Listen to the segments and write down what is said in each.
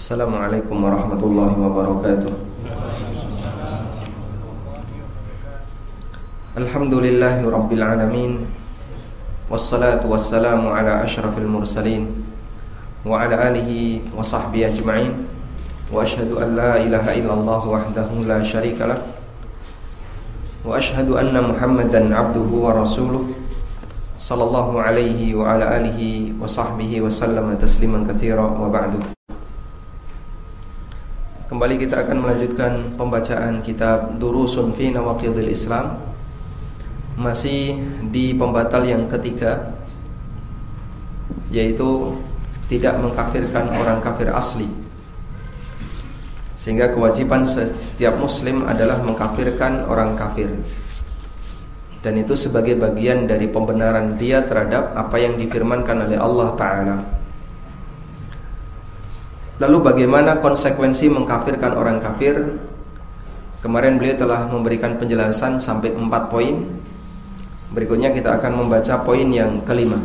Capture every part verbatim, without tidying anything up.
Assalamualaikum warahmatullahi wabarakatuh. Alhamdulillahi rabbil alamin. Wassalatu wassalamu ala ashrafil mursalin wa ala alihi wa sahbihi ajma'in. Wa ashhadu an la ilaha illallah wahdahu la syarikalah. Wa ashhadu anna Muhammadan abduhu wa rasuluh sallallahu alaihi wa ala alihi wa sahbihi wa sallama tasliman katsira wa ba'du. Kembali kita akan melanjutkan pembacaan kitab Durusun fi Nawaqidil Islam. Masih di pembatal yang ketiga, yaitu tidak mengkafirkan orang kafir asli. Sehingga kewajiban setiap muslim adalah mengkafirkan orang kafir. Dan itu sebagai bagian dari pembenaran dia terhadap apa yang difirmankan oleh Allah Ta'ala. Lalu bagaimana konsekuensi mengkafirkan orang kafir? Kemarin beliau telah memberikan penjelasan sampai empat poin. Berikutnya kita akan membaca poin yang kelima.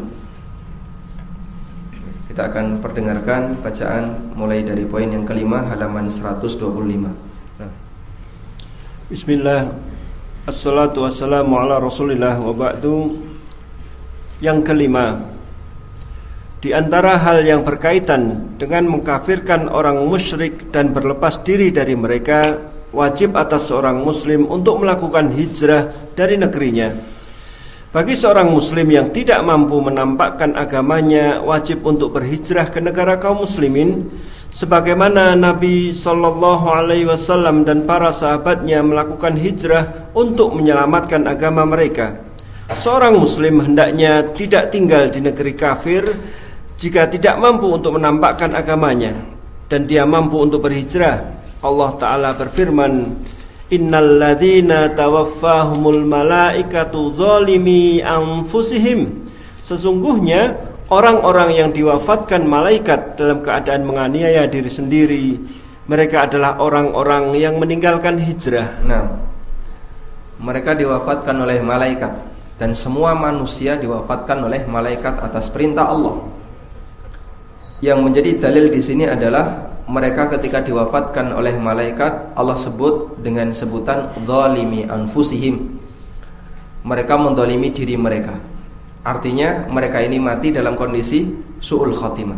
Kita akan perdengarkan bacaan mulai dari poin yang kelima, halaman seratus dua puluh lima. Nah. Bismillah. Assalatu wassalamu ala rasulillah wa ba'du. Yang kelima, di antara hal yang berkaitan dengan mengkafirkan orang musyrik dan berlepas diri dari mereka, wajib atas seorang muslim untuk melakukan hijrah dari negerinya. Bagi seorang muslim yang tidak mampu menampakkan agamanya, wajib untuk berhijrah ke negara kaum muslimin, sebagaimana Nabi sallallahu alaihi wasallam dan para sahabatnya melakukan hijrah untuk menyelamatkan agama mereka. Seorang muslim hendaknya tidak tinggal di negeri kafir jika tidak mampu untuk menampakkan agamanya dan dia mampu untuk berhijrah. Allah Ta'ala berfirman, Innal ladzina tawaffahumul malaikatu zalimi anfusihim. Sesungguhnya orang-orang yang diwafatkan malaikat dalam keadaan menganiaya diri sendiri, mereka adalah orang-orang yang meninggalkan hijrah. Nah, mereka diwafatkan oleh malaikat, dan semua manusia diwafatkan oleh malaikat atas perintah Allah. Yang menjadi dalil di sini adalah mereka ketika diwafatkan oleh malaikat, Allah sebut dengan sebutan zalimi anfusihim. Mereka mendolimi diri mereka. Artinya mereka ini mati dalam kondisi su'ul khatimah.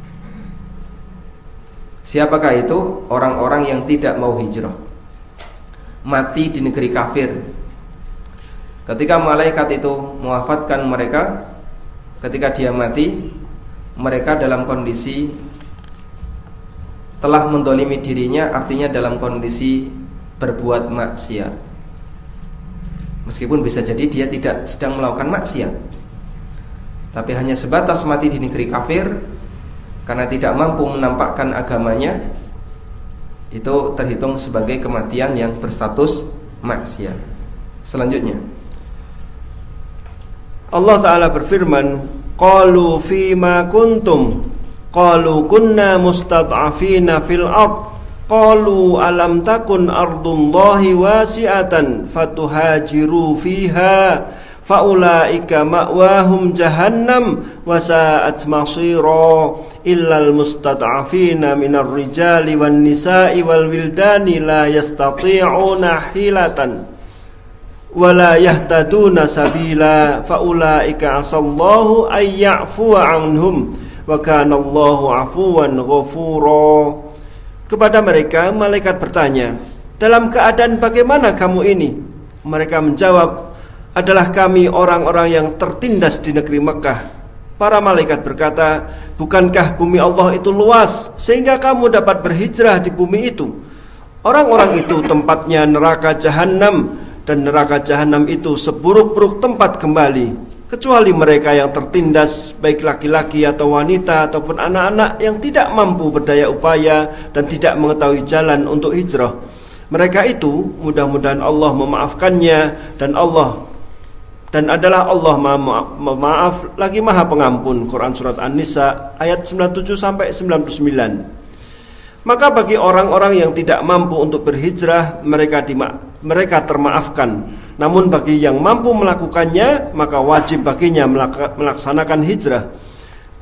Siapakah itu? Orang-orang yang tidak mau hijrah, mati di negeri kafir. Ketika malaikat itu mewafatkan mereka, ketika dia mati, mereka dalam kondisi telah mendolimi dirinya, artinya dalam kondisi berbuat maksiat. Meskipun bisa jadi dia tidak sedang melakukan maksiat, tapi hanya sebatas mati di negeri kafir karena tidak mampu menampakkan agamanya, itu terhitung sebagai kematian yang berstatus maksiat. Selanjutnya Allah Ta'ala berfirman, Qalu fima kuntum, qalu kunna mustad'afina fil ard, qalu alam takun ardullahi wasi'atan fatuhajiru fiha, faulaika ma'wahum jahannam wasa'at masira, illal mustad'afina minar rijali wan nisa'i wal wildani la yastati'una hilatan wala yahtaduna sabila, faulaika asallahu ay ya'fuwa anhum wa kana Allahu afuwan ghafura. Kepada mereka malaikat bertanya, dalam keadaan bagaimana kamu ini? Mereka menjawab, adalah kami orang-orang yang tertindas di negeri Mekah. Para malaikat berkata, bukankah bumi Allah itu luas sehingga kamu dapat berhijrah di bumi itu? Orang-orang itu tempatnya neraka Jahannam, dan neraka Jahannam itu seburuk-buruk tempat kembali, kecuali mereka yang tertindas, baik laki-laki atau wanita ataupun anak-anak yang tidak mampu berdaya upaya dan tidak mengetahui jalan untuk hijrah. Mereka itu mudah-mudahan Allah memaafkannya, dan Allah dan adalah Allah Maha Pemaaf lagi Maha Pengampun. Quran surat An-Nisa ayat sembilan puluh tujuh sampai sembilan puluh sembilan. Maka bagi orang-orang yang tidak mampu untuk berhijrah, mereka dima- mereka termaafkan. Namun bagi yang mampu melakukannya, maka wajib baginya melaksanakan hijrah.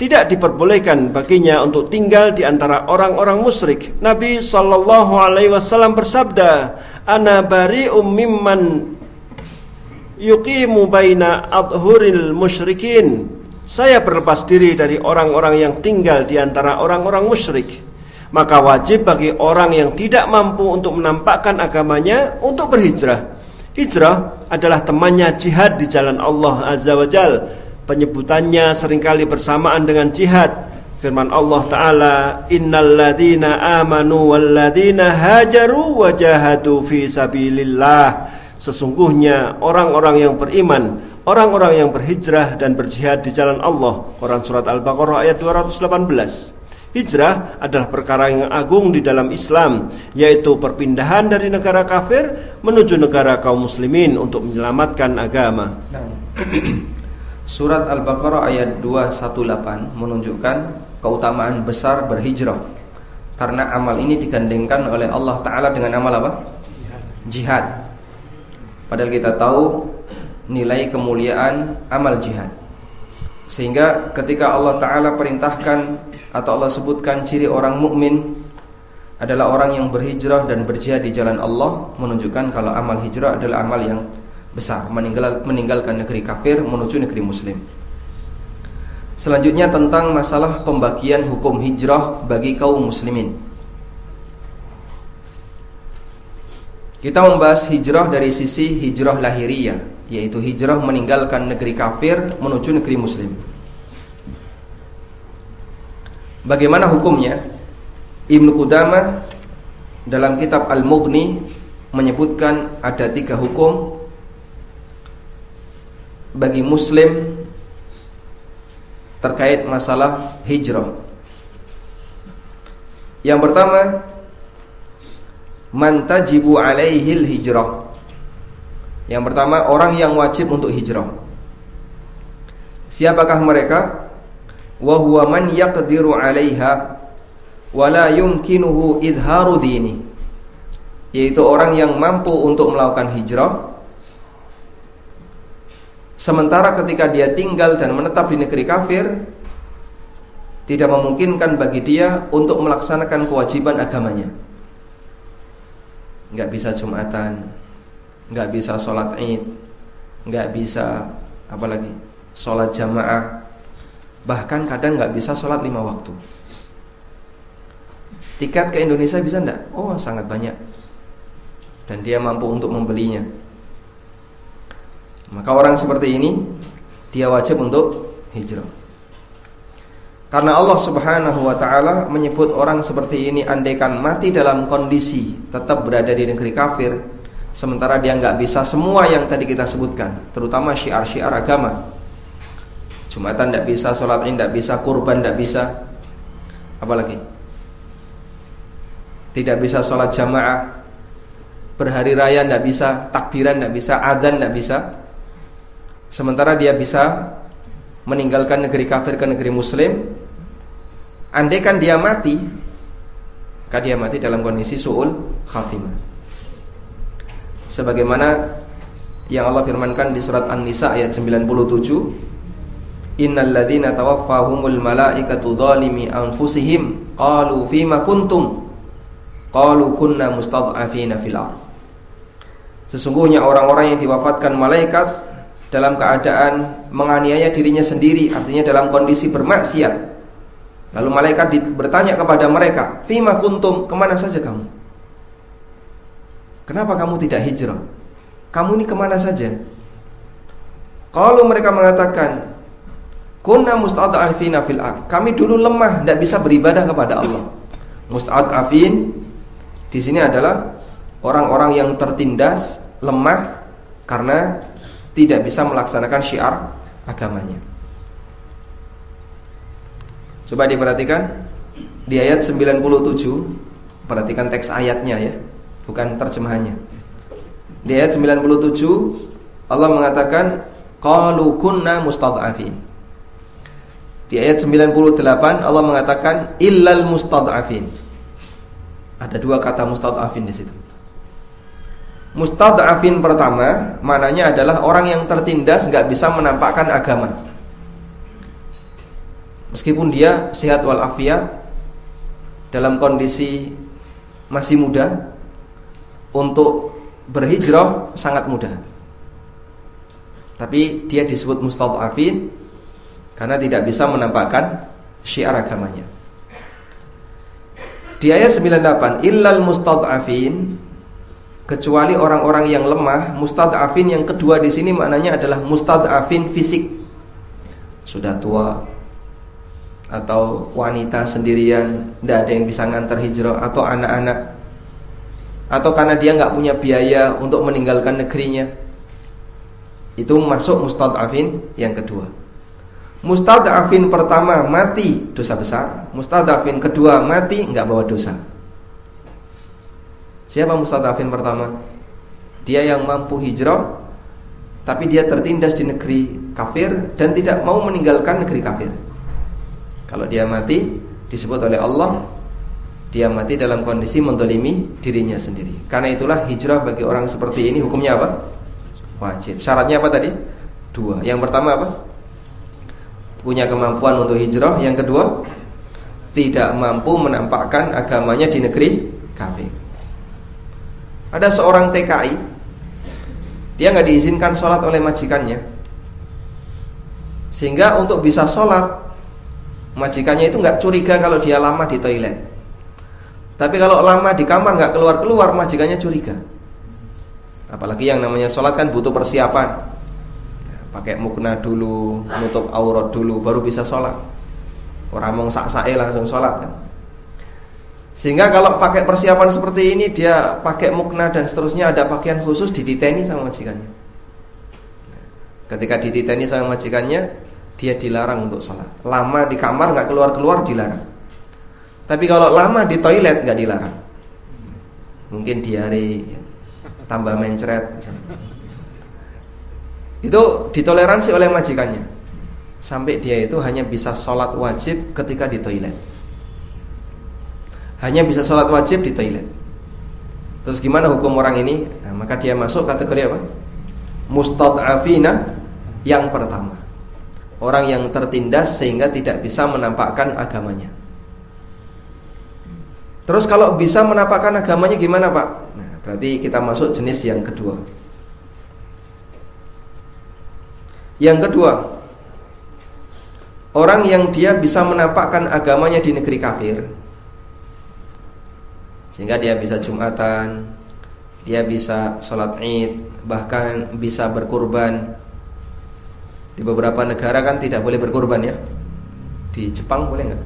tidak diperbolehkan baginya untuk tinggal di antara orang-orang musyrik. Nabi sallallahu alaihi wasallam bersabda, "Ana bari'um mimman yuqimu baina adhuril musyrikin." Saya berlepas diri dari orang-orang yang tinggal di antara orang-orang musyrik. Maka wajib bagi orang yang tidak mampu untuk menampakkan agamanya untuk berhijrah. Hijrah adalah temannya jihad di jalan Allah Azza wa Jalla. Penyebutannya seringkali bersamaan dengan jihad. Firman Allah Ta'ala, "Innal ladhina amanu wal ladhina hajaru wa jahadu fi sabilillah." Sesungguhnya orang-orang yang beriman, orang-orang yang berhijrah dan berjihad di jalan Allah. Quran Surat Al-Baqarah ayat dua ratus delapan belas. Hijrah adalah perkara yang agung di dalam Islam, yaitu perpindahan dari negara kafir menuju negara kaum muslimin untuk menyelamatkan agama. Surat Al-Baqarah ayat dua ratus delapan belas menunjukkan keutamaan besar berhijrah. Karena amal ini digandengkan oleh Allah Ta'ala dengan amal apa? Jihad. Padahal kita tahu nilai kemuliaan amal jihad. Sehingga ketika Allah Ta'ala perintahkan atau Allah sebutkan ciri orang mukmin adalah orang yang berhijrah dan berjihad di jalan Allah, menunjukkan kalau amal hijrah adalah amal yang besar, meninggal, meninggalkan negeri kafir menuju negeri muslim. Selanjutnya tentang masalah pembagian hukum hijrah bagi kaum muslimin. Kita membahas hijrah dari sisi hijrah lahiriah, yaitu hijrah meninggalkan negeri kafir menuju negeri muslim. Bagaimana hukumnya? Ibnu Qudamah dalam kitab Al-Mughni menyebutkan ada tiga hukum bagi muslim terkait masalah hijrah. Yang pertama, man tajibu alaihil hijrah. Yang pertama, orang yang wajib untuk hijrah. Siapakah mereka? Wa huwa man yaqdiru 'alaiha wa la yumkinuhu izharu dini. Yaitu orang yang mampu untuk melakukan hijrah, sementara ketika dia tinggal dan menetap di negeri kafir, tidak memungkinkan bagi dia untuk melaksanakan kewajiban agamanya. Enggak bisa Jumatan, enggak bisa sholat Id, enggak bisa apa lagi? Sholat jamaah. Bahkan kadang enggak bisa sholat lima waktu. Tiket ke Indonesia bisa enggak? Oh, sangat banyak. Dan dia mampu untuk membelinya. Maka orang seperti ini dia wajib untuk hijrah. Karena Allah Subhanahu wa taala menyebut orang seperti ini andaikan mati dalam kondisi tetap berada di negeri kafir, sementara dia enggak bisa semua yang tadi kita sebutkan, terutama syiar-syiar agama. Jumatan enggak bisa, salat Id enggak bisa, kurban enggak bisa. Apalagi? Tidak bisa salat jamaah, berhari raya enggak bisa, takbiran enggak bisa, adzan enggak bisa. Sementara dia bisa meninggalkan negeri kafir ke negeri muslim. Andaikan dia mati, maka dia mati dalam kondisi su'ul khatimah. Sebagaimana yang Allah firmankan di surat An-Nisa ayat sembilan puluh tujuh, innal ladzina tawaffahumul malaikatu dzalimi anfusihim qalu fima kuntum qalu kunna mustad'afina fil ardh. Sesungguhnya orang-orang yang diwafatkan malaikat dalam keadaan menganiaya dirinya sendiri, artinya dalam kondisi bermaksiat. Lalu malaikat bertanya kepada mereka, fima kuntum, kemana saja kamu? Kenapa kamu tidak hijrah? Kamu ini kemana saja? Kalau mereka mengatakan, kunna mustad'afina fil ardh, kami dulu lemah, tidak bisa beribadah kepada Allah. Mustad'afin di sini adalah orang-orang yang tertindas, lemah karena tidak bisa melaksanakan syiar agamanya. Coba diperhatikan di ayat sembilan puluh tujuh, perhatikan teks ayatnya ya, bukan terjemahannya. Di ayat sembilan puluh tujuh Allah mengatakan qalu kunna mustad'afin. Di ayat sembilan puluh delapan Allah mengatakan illal mustad'afin. Ada dua kata mustad'afin di situ. Mustad'afin pertama maknanya adalah orang yang tertindas, enggak bisa menampakkan agama. Meskipun dia sehat walafiat, dalam kondisi masih muda, untuk berhijrah sangat mudah. Tapi dia disebut mustad'afin karena tidak bisa menampakkan syiar agamanya. Di ayat sembilan puluh delapan, illal mustad'afin, kecuali orang-orang yang lemah. Mustad'afin yang kedua di sini maknanya adalah mustad'afin fisik, sudah tua atau wanita sendirian, tidak ada yang bisa ngantar hijrah, atau anak-anak, atau karena dia nggak punya biaya untuk meninggalkan negerinya. Itu masuk mustad'afin yang kedua. Mustad'afin pertama mati, dosa besar. Mustad'afin kedua mati, nggak bawa dosa. Siapa mustad'afin pertama? Dia yang mampu hijrah, tapi dia tertindas di negeri kafir dan tidak mau meninggalkan negeri kafir. Kalau dia mati, disebut oleh Allah, dia mati dalam kondisi mendolimi dirinya sendiri. Karena itulah hijrah bagi orang seperti ini hukumnya apa? Wajib. Syaratnya apa tadi? Dua. Yang pertama apa? Punya kemampuan untuk hijrah. Yang kedua, tidak mampu menampakkan agamanya di negeri kafir. Ada seorang T K I, dia nggak diizinkan sholat oleh majikannya, sehingga untuk bisa sholat, majikannya itu nggak curiga kalau dia lama di toilet. Tapi kalau lama di kamar nggak keluar-keluar, majikannya curiga. Apalagi yang namanya sholat kan butuh persiapan, pakai mukna dulu, nutup aurat dulu, baru bisa sholat. Orang mau sak-sae langsung sholat kan. Sehingga kalau pakai persiapan seperti ini, dia pakai mukna dan seterusnya, ada pakaian khusus, dititeni sama majikannya. Ketika dititeni sama majikannya, dia dilarang untuk sholat. Lama di kamar nggak keluar-keluar dilarang. Tapi kalau lama di toilet nggak dilarang. Mungkin diare, tambah mencret, itu ditoleransi oleh majikannya, sampai dia itu hanya bisa sholat wajib ketika di toilet. Hanya bisa sholat wajib di toilet. Terus gimana hukum orang ini? Nah, maka dia masuk kategori apa? Mustad'afina yang pertama, orang yang tertindas sehingga tidak bisa menampakkan agamanya. Terus kalau bisa menampakkan agamanya gimana Pak? Nah, berarti kita masuk jenis yang kedua. Yang kedua, orang yang dia bisa menampakkan agamanya di negeri kafir, sehingga dia bisa Jumatan, dia bisa sholat Id, bahkan bisa berkurban. Di beberapa negara kan tidak boleh berkurban ya. Di Jepang boleh nggak?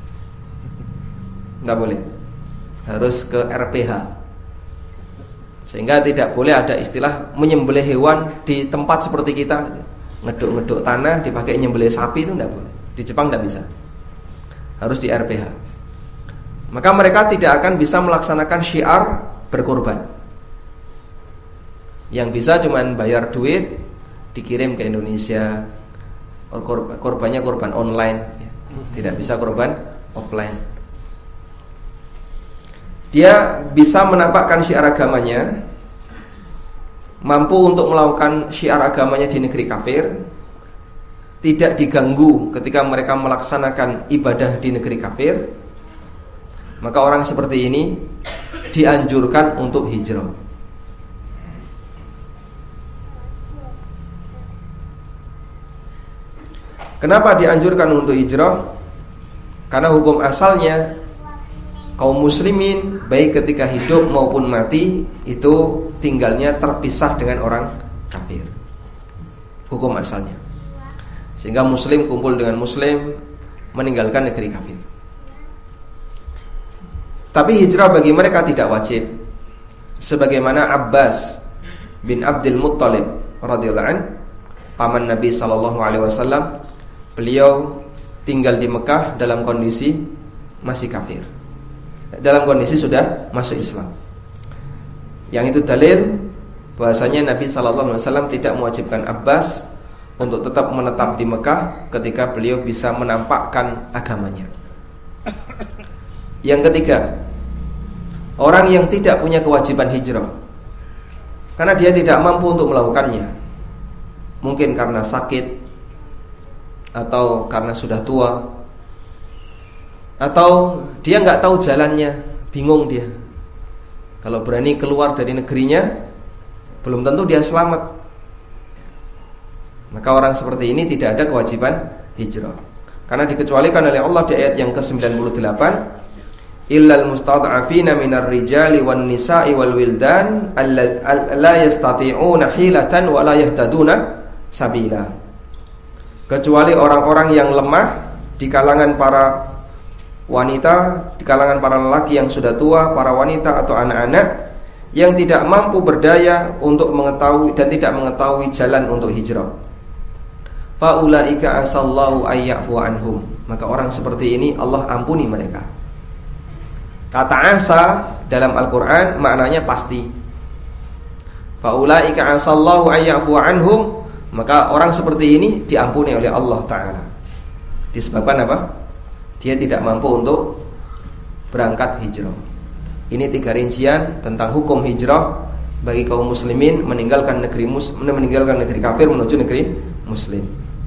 Nggak boleh. Harus ke R P H. Sehingga tidak boleh ada istilah menyembelih hewan di tempat seperti kita, ngeduk-ngeduk tanah dipakai nyembelih sapi, itu tidak boleh. Di Jepang tidak bisa. Harus di R P H. Maka mereka tidak akan bisa melaksanakan syiar berkorban. Yang bisa cuman bayar duit, dikirim ke Indonesia. Korbannya korban online, tidak bisa korban offline. Dia bisa menampakkan syiar agamanya, mampu untuk melakukan syiar agamanya di negeri kafir, tidak diganggu ketika mereka melaksanakan ibadah di negeri kafir. Maka orang seperti ini dianjurkan untuk hijrah. Kenapa dianjurkan untuk hijrah? Karena hukum asalnya kaum muslimin baik ketika hidup maupun mati itu tinggalnya terpisah dengan orang kafir. Hukum asalnya. Sehingga muslim kumpul dengan muslim, meninggalkan negeri kafir. Tapi hijrah bagi mereka tidak wajib. Sebagaimana Abbas bin Abdul Muttalib radhiyallahu anhu, paman Nabi sallallahu alaihi wasallam, beliau tinggal di Mekah dalam kondisi masih kafir, dalam kondisi sudah masuk Islam. Yang itu dalil bahwasanya Nabi sallallahu alaihi wasallam tidak mewajibkan Abbas untuk tetap menetap di Mekah ketika beliau bisa menampakkan agamanya. Yang ketiga, orang yang tidak punya kewajiban hijrah karena dia tidak mampu untuk melakukannya, mungkin karena sakit atau karena sudah tua, atau dia nggak tahu jalannya, bingung dia. Kalau berani keluar dari negerinya, belum tentu dia selamat. Maka orang seperti ini tidak ada kewajiban hijrah, karena dikecualikan oleh Allah di ayat yang ke sembilan puluh delapan, illal mustad'afina minar rijali wan nisa'i wal wildan la yastati'una hilatan wa la yahtaduna sabila. Kecuali orang-orang yang lemah di kalangan para wanita, di kalangan para lelaki yang sudah tua, para wanita atau anak-anak yang tidak mampu berdaya untuk mengetahui dan tidak mengetahui jalan untuk hijrah. Faulaika asallahu ayyafu anhum. Maka orang seperti ini Allah ampuni mereka. Kata asa dalam Al-Quran maknanya pasti. Faulaika asallahu ayyafu anhum. Maka orang seperti ini diampuni oleh Allah Ta'ala. Disebabkan apa? Dia tidak mampu untuk berangkat hijrah. Ini tiga rincian tentang hukum hijrah bagi kaum muslimin meninggalkan negeri mus, meninggalkan negeri kafir menuju negeri muslim.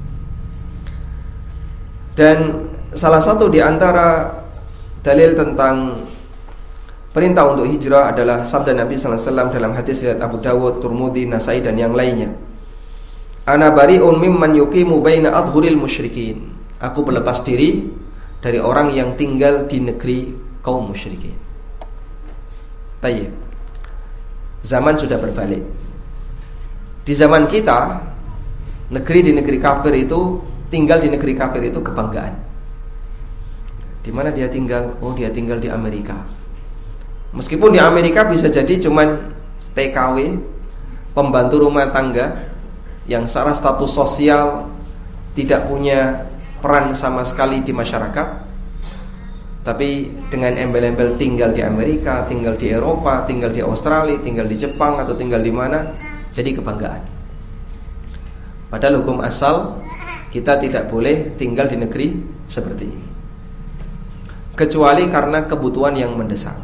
Dan salah satu di antara dalil tentang perintah untuk hijrah adalah sabda Nabi sallallahu alaihi wasallam dalam hadis riwayat Abu Dawud, Turmudi, Nasai dan yang lainnya. Ana bari'un mimman yuqimu baina adhuril musyrikin. Aku berlepas diri dari orang yang tinggal di negeri kaum musyrikin. Tayyib. Zaman sudah berbalik. Di zaman kita, negeri di negeri kafir itu, tinggal di negeri kafir itu kebanggaan. Di mana dia tinggal? Oh, dia tinggal di Amerika. Meskipun di Amerika bisa jadi cuman T K W, pembantu rumah tangga yang secara status sosial tidak punya peran sama sekali di masyarakat, tapi dengan embel-embel tinggal di Amerika, tinggal di Eropa, tinggal di Australia, tinggal di Jepang atau tinggal di mana, jadi kebanggaan. Padahal hukum asal kita tidak boleh tinggal di negeri seperti ini, kecuali karena kebutuhan yang mendesak.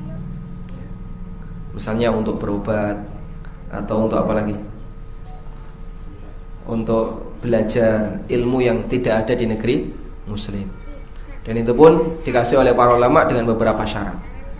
Misalnya untuk berobat, atau untuk apa lagi? Untuk belajar ilmu yang tidak ada di negeri muslim. Dan itu pun dikasih oleh para ulama dengan beberapa syarat.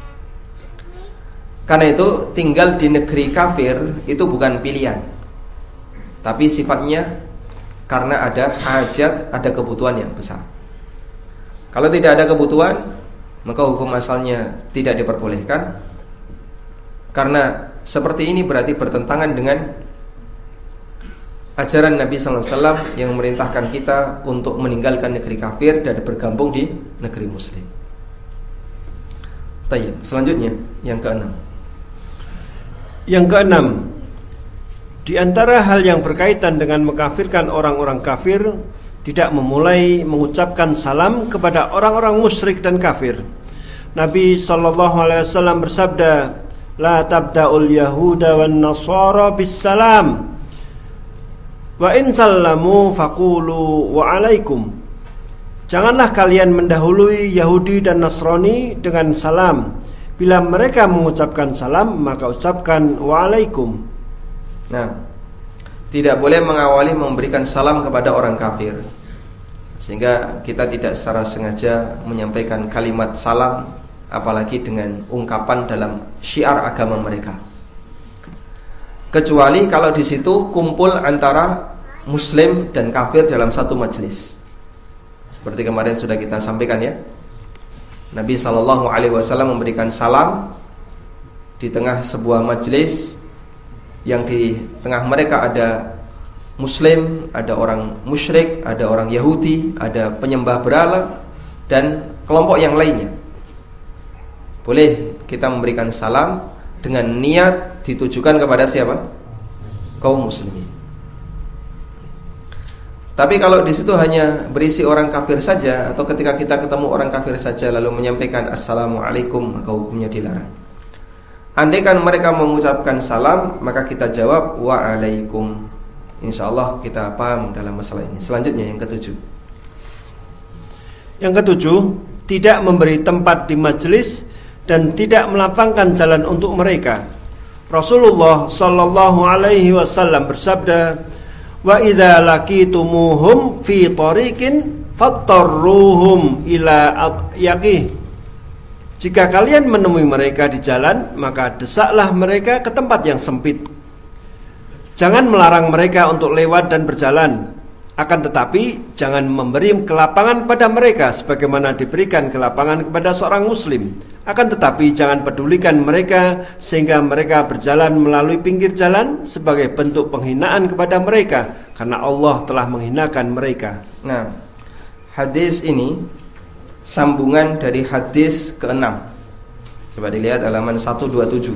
Karena itu tinggal di negeri kafir itu bukan pilihan, tapi sifatnya karena ada hajat, ada kebutuhan yang besar. Kalau tidak ada kebutuhan, maka hukum asalnya tidak diperbolehkan. Karena seperti ini berarti bertentangan dengan ajaran Nabi sallallahu alaihi wasallam yang memerintahkan kita untuk meninggalkan negeri kafir dan bergabung di negeri muslim. Tayyib. Selanjutnya yang keenam. Yang keenam, di antara hal yang berkaitan dengan mengkafirkan orang-orang kafir, tidak memulai mengucapkan salam kepada orang-orang musyrik dan kafir. Nabi sallallahu alaihi wasallam bersabda, "La tabda'ul yahuda wan nasara bis salam. Wa in sallamu faqulu wa alaikum." Janganlah kalian mendahului Yahudi dan Nasrani dengan salam. Bila mereka mengucapkan salam, maka ucapkan wa alaikum. Nah, tidak boleh mengawali memberikan salam kepada orang kafir, sehingga kita tidak secara sengaja menyampaikan kalimat salam, apalagi dengan ungkapan dalam syiar agama mereka. Kecuali kalau di situ kumpul antara muslim dan kafir dalam satu majelis. Seperti kemarin sudah kita sampaikan ya. Nabi sallallahu alaihi wasallam memberikan salam di tengah sebuah majelis yang di tengah mereka ada muslim, ada orang musyrik, ada orang Yahudi, ada penyembah berhala dan kelompok yang lainnya. Boleh kita memberikan salam dengan niat ditujukan kepada siapa? Kaum muslimin. Tapi kalau di situ hanya berisi orang kafir saja, atau ketika kita ketemu orang kafir saja lalu menyampaikan assalamualaikum, maka hukumnya dilarang. Andaikan mereka mengucapkan salam, maka kita jawab waalaikum. Insyaallah kita paham dalam masalah ini. Selanjutnya yang ketujuh. Yang ketujuh, tidak memberi tempat di majelis dan tidak melapangkan jalan untuk mereka. Rasulullah sallallahu alaihi wasallam bersabda, "Wa idza laqitumuhum fi tariqin fattarruhum ila adyaqih. Jika kalian menemui mereka di jalan, maka desaklah mereka ke tempat yang sempit. Jangan melarang mereka untuk lewat dan berjalan. Akan tetapi jangan memberi kelapangan pada mereka sebagaimana diberikan kelapangan kepada seorang muslim. Akan tetapi jangan pedulikan mereka sehingga mereka berjalan melalui pinggir jalan sebagai bentuk penghinaan kepada mereka, karena Allah telah menghinakan mereka. Nah, hadis ini sambungan dari hadis keenam. Coba dilihat halaman seratus dua puluh tujuh.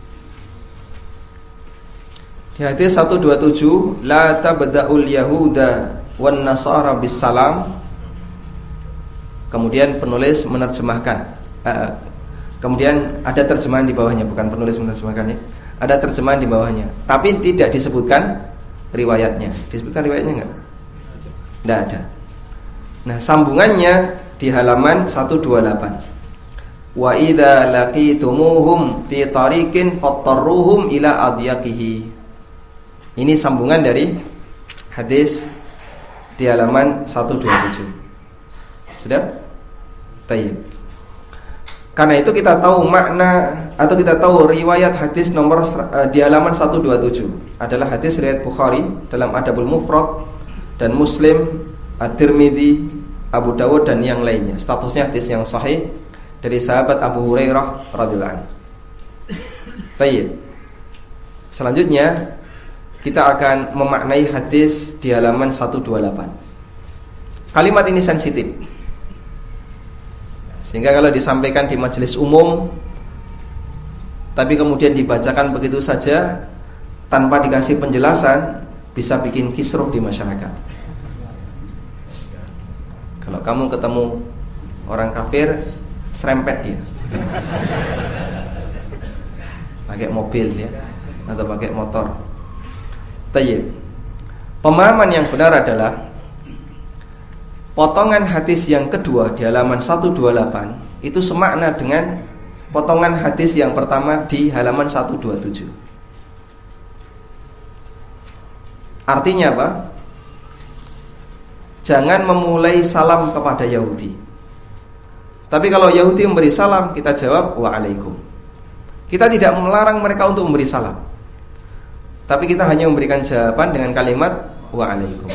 Di hadis seratus dua puluh tujuh, la tabda'ul yahuda wan nasara bis salam. Kemudian penulis menerjemahkan. Uh, kemudian ada terjemahan di bawahnya, bukan penulis menerjemahkan ya. Ada terjemahan di bawahnya, tapi tidak disebutkan riwayatnya. Disebutkan riwayatnya enggak? Tidak ada. Nah, sambungannya di halaman seratus dua puluh delapan. Wa idza laqitumuhum fi tariqin fattarruhum ila adyaqihi. Ini sambungan dari hadis di halaman seratus dua puluh tujuh. Sudah? Baik. Karena itu kita tahu makna atau kita tahu riwayat hadis nomor uh, di halaman seratus dua puluh tujuh adalah hadis riwayat Bukhari dalam Adabul Mufrad dan Muslim, At-Tirmidzi, Abu Dawud dan yang lainnya. Statusnya hadis yang sahih dari sahabat Abu Hurairah radhiyallahu anhu. Baik. Selanjutnya kita akan memaknai hadis di halaman seratus dua puluh delapan. Kalimat ini sensitif, sehingga kalau disampaikan di majelis umum tapi kemudian dibacakan begitu saja tanpa dikasih penjelasan, bisa bikin kisruh di masyarakat. Kalau kamu ketemu orang kafir, serempet dia, pakai mobil ya, atau pakai motor. Tayyib. Pemahaman yang benar adalah potongan hadis yang kedua di halaman seratus dua puluh delapan itu semakna dengan potongan hadis yang pertama di halaman seratus dua puluh tujuh. Artinya apa? Jangan memulai salam kepada Yahudi. Tapi kalau Yahudi memberi salam, kita jawab wa'alaikum. Kita tidak melarang mereka untuk memberi salam, tapi kita hanya memberikan jawaban dengan kalimat wa'alaikum.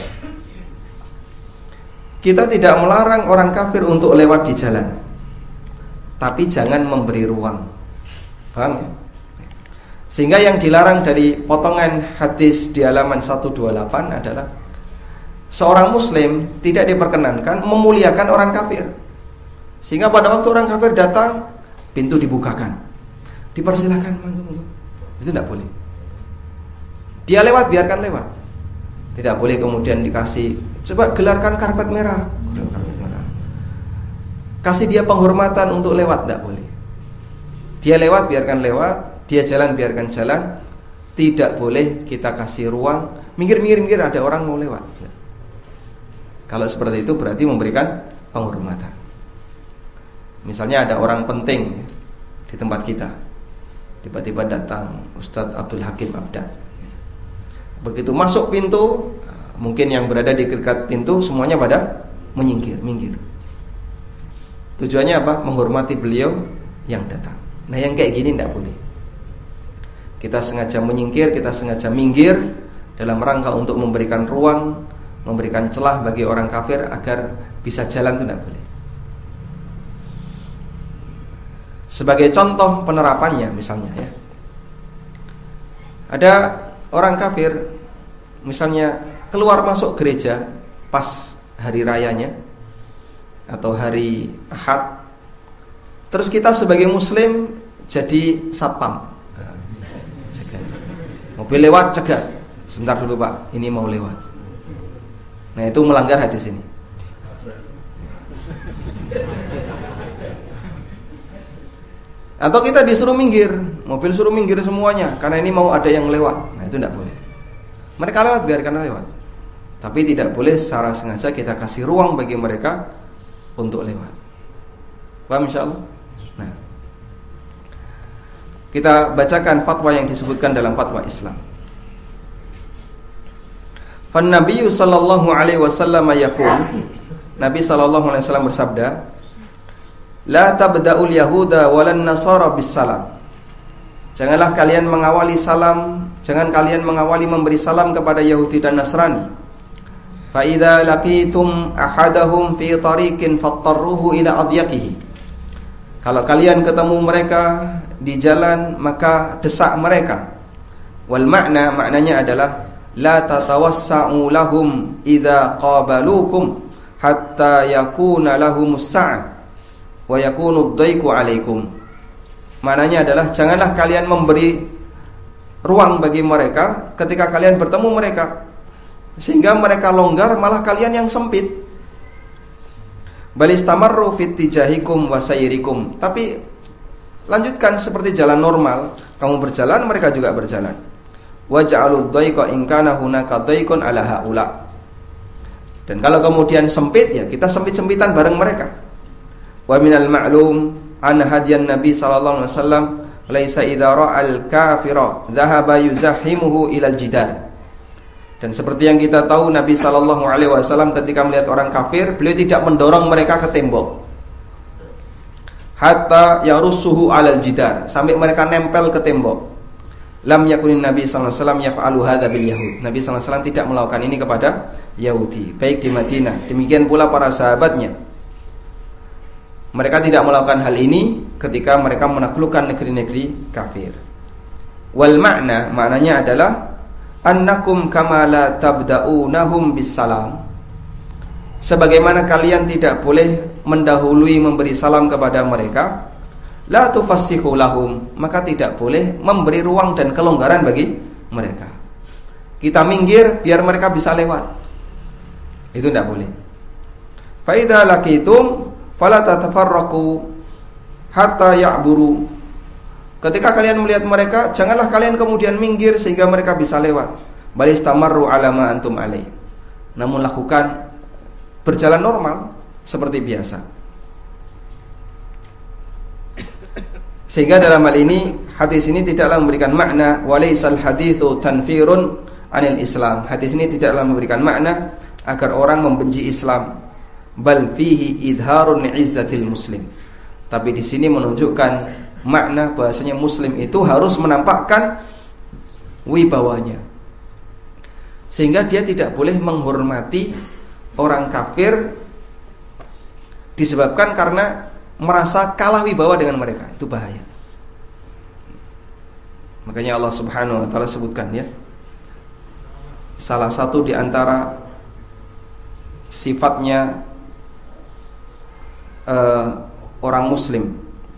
Kita tidak melarang orang kafir untuk lewat di jalan, tapi jangan memberi ruang. Paham ya? Sehingga yang dilarang dari potongan hadis di halaman seratus dua puluh delapan adalah seorang muslim tidak diperkenankan memuliakan orang kafir. Sehingga pada waktu orang kafir datang, pintu dibukakan, dipersilakan, itu tidak boleh. Dia lewat, biarkan lewat. Tidak boleh kemudian dikasih, coba gelarkan karpet merah, kasih dia penghormatan untuk lewat, tidak boleh. Dia lewat, biarkan lewat. Dia jalan, biarkan jalan. Tidak boleh kita kasih ruang, minggir-minggir-minggir, ada orang mau lewat. Kalau seperti itu berarti memberikan penghormatan. Misalnya ada orang penting di tempat kita, tiba-tiba datang Ustadz Abdul Hakim Abdad. Begitu masuk pintu, mungkin yang berada di dekat pintu semuanya pada menyingkir, minggir. Tujuannya apa? Menghormati beliau yang datang. Nah, yang kayak gini tidak boleh. Kita sengaja menyingkir, kita sengaja minggir dalam rangka untuk memberikan ruang, memberikan celah bagi orang kafir agar bisa jalan, itu tidak boleh. Sebagai contoh penerapannya misalnya ya, ada orang kafir misalnya keluar masuk gereja pas hari rayanya atau hari Ahad, terus kita sebagai muslim jadi satpam, mobil lewat cegat, sebentar dulu Pak, ini mau lewat. Nah, itu melanggar hadis ini. Atau kita disuruh minggir, mobil suruh minggir semuanya karena ini mau ada yang lewat. Nah, itu tidak boleh. Mereka lewat, biarkan lewat. Tapi tidak boleh secara sengaja kita kasih ruang bagi mereka untuk lewat. Paham insyaallah? Nah, kita bacakan fatwa yang disebutkan dalam fatwa Islam. Fan Nabiyyu sallallahu alaihi wasallam yaqul Nabi sallallahu alaihi wasallam bersabda, "La tabda'ul yahuda walan nasara bis salam." Janganlah kalian mengawali salam, jangan kalian mengawali memberi salam kepada Yahudi dan Nasrani. Fa idza laqitum ahadahum fi tariqin fattarruhu ila adyaqihi. Kalau kalian ketemu mereka di jalan, maka desak mereka. Wal makna, maknanya adalah la tatawassa'u lahum idza qabalukum hatta yakuna lahumus sa'a wa yakunu ad-dayqu 'alaikum. Maknanya adalah janganlah kalian memberi ruang bagi mereka ketika kalian bertemu mereka, sehingga mereka longgar malah kalian yang sempit. Balistamarru fit tijahikum wa sayrikum. Tapi lanjutkan seperti jalan normal, kamu berjalan, mereka juga berjalan. Waj'alud dayqa in kana hunaka dayqun ala haula. Dan kalau kemudian sempit, ya kita sempit-sempitan bareng mereka. Wa minal ma'lum an hadiyan Nabi sallallahu alaihi wasallam laisa idza ra'al kafira dhahaba yuzahimuhu ilal jidar. Dan seperti yang kita tahu, Nabi sallallahu alaihi wasallam ketika melihat orang kafir, beliau tidak mendorong mereka ke tembok. Hatta yarussuhu alal jidar, sampai mereka nempel ke tembok. Lam yakunin Nabi sallallahu alaihi wasallam yaf'alu hadza bil yahud. Nabi sallallahu alaihi wasallam tidak melakukan ini kepada Yahudi, baik di Madinah, demikian pula para sahabatnya. Mereka tidak melakukan hal ini ketika mereka menaklukkan negeri-negeri kafir. Wal makna, maknanya adalah annakum kama la tabda'unahum bis salam. Sebagaimana kalian tidak boleh mendahului memberi salam kepada mereka, la tufassihu lahum, maka tidak boleh memberi ruang dan kelonggaran bagi mereka. Kita minggir biar mereka bisa lewat, itu tidak boleh. Fa idza laqitum fala tatafarraqu hatta ya'buru. Ketika kalian melihat mereka, janganlah kalian kemudian minggir sehingga mereka bisa lewat. Balistamarru ala ma antum alai. Namun lakukan berjalan normal seperti biasa. Sehingga dalam hal ini, hadis ini tidaklah memberikan makna walaisal haditsu tanfirun anil Islam. Hadis ini tidaklah memberikan makna agar orang membenci Islam. Bal fihi idharun izzatil muslim. Tapi di sini menunjukkan makna bahasanya muslim itu harus menampakkan wibawanya, sehingga dia tidak boleh menghormati orang kafir disebabkan karena merasa kalah wibawa dengan mereka. Itu bahaya. Makanya Allah Subhanahu wa taala sebutkan, ya, salah satu di antara sifatnya Uh, orang muslim,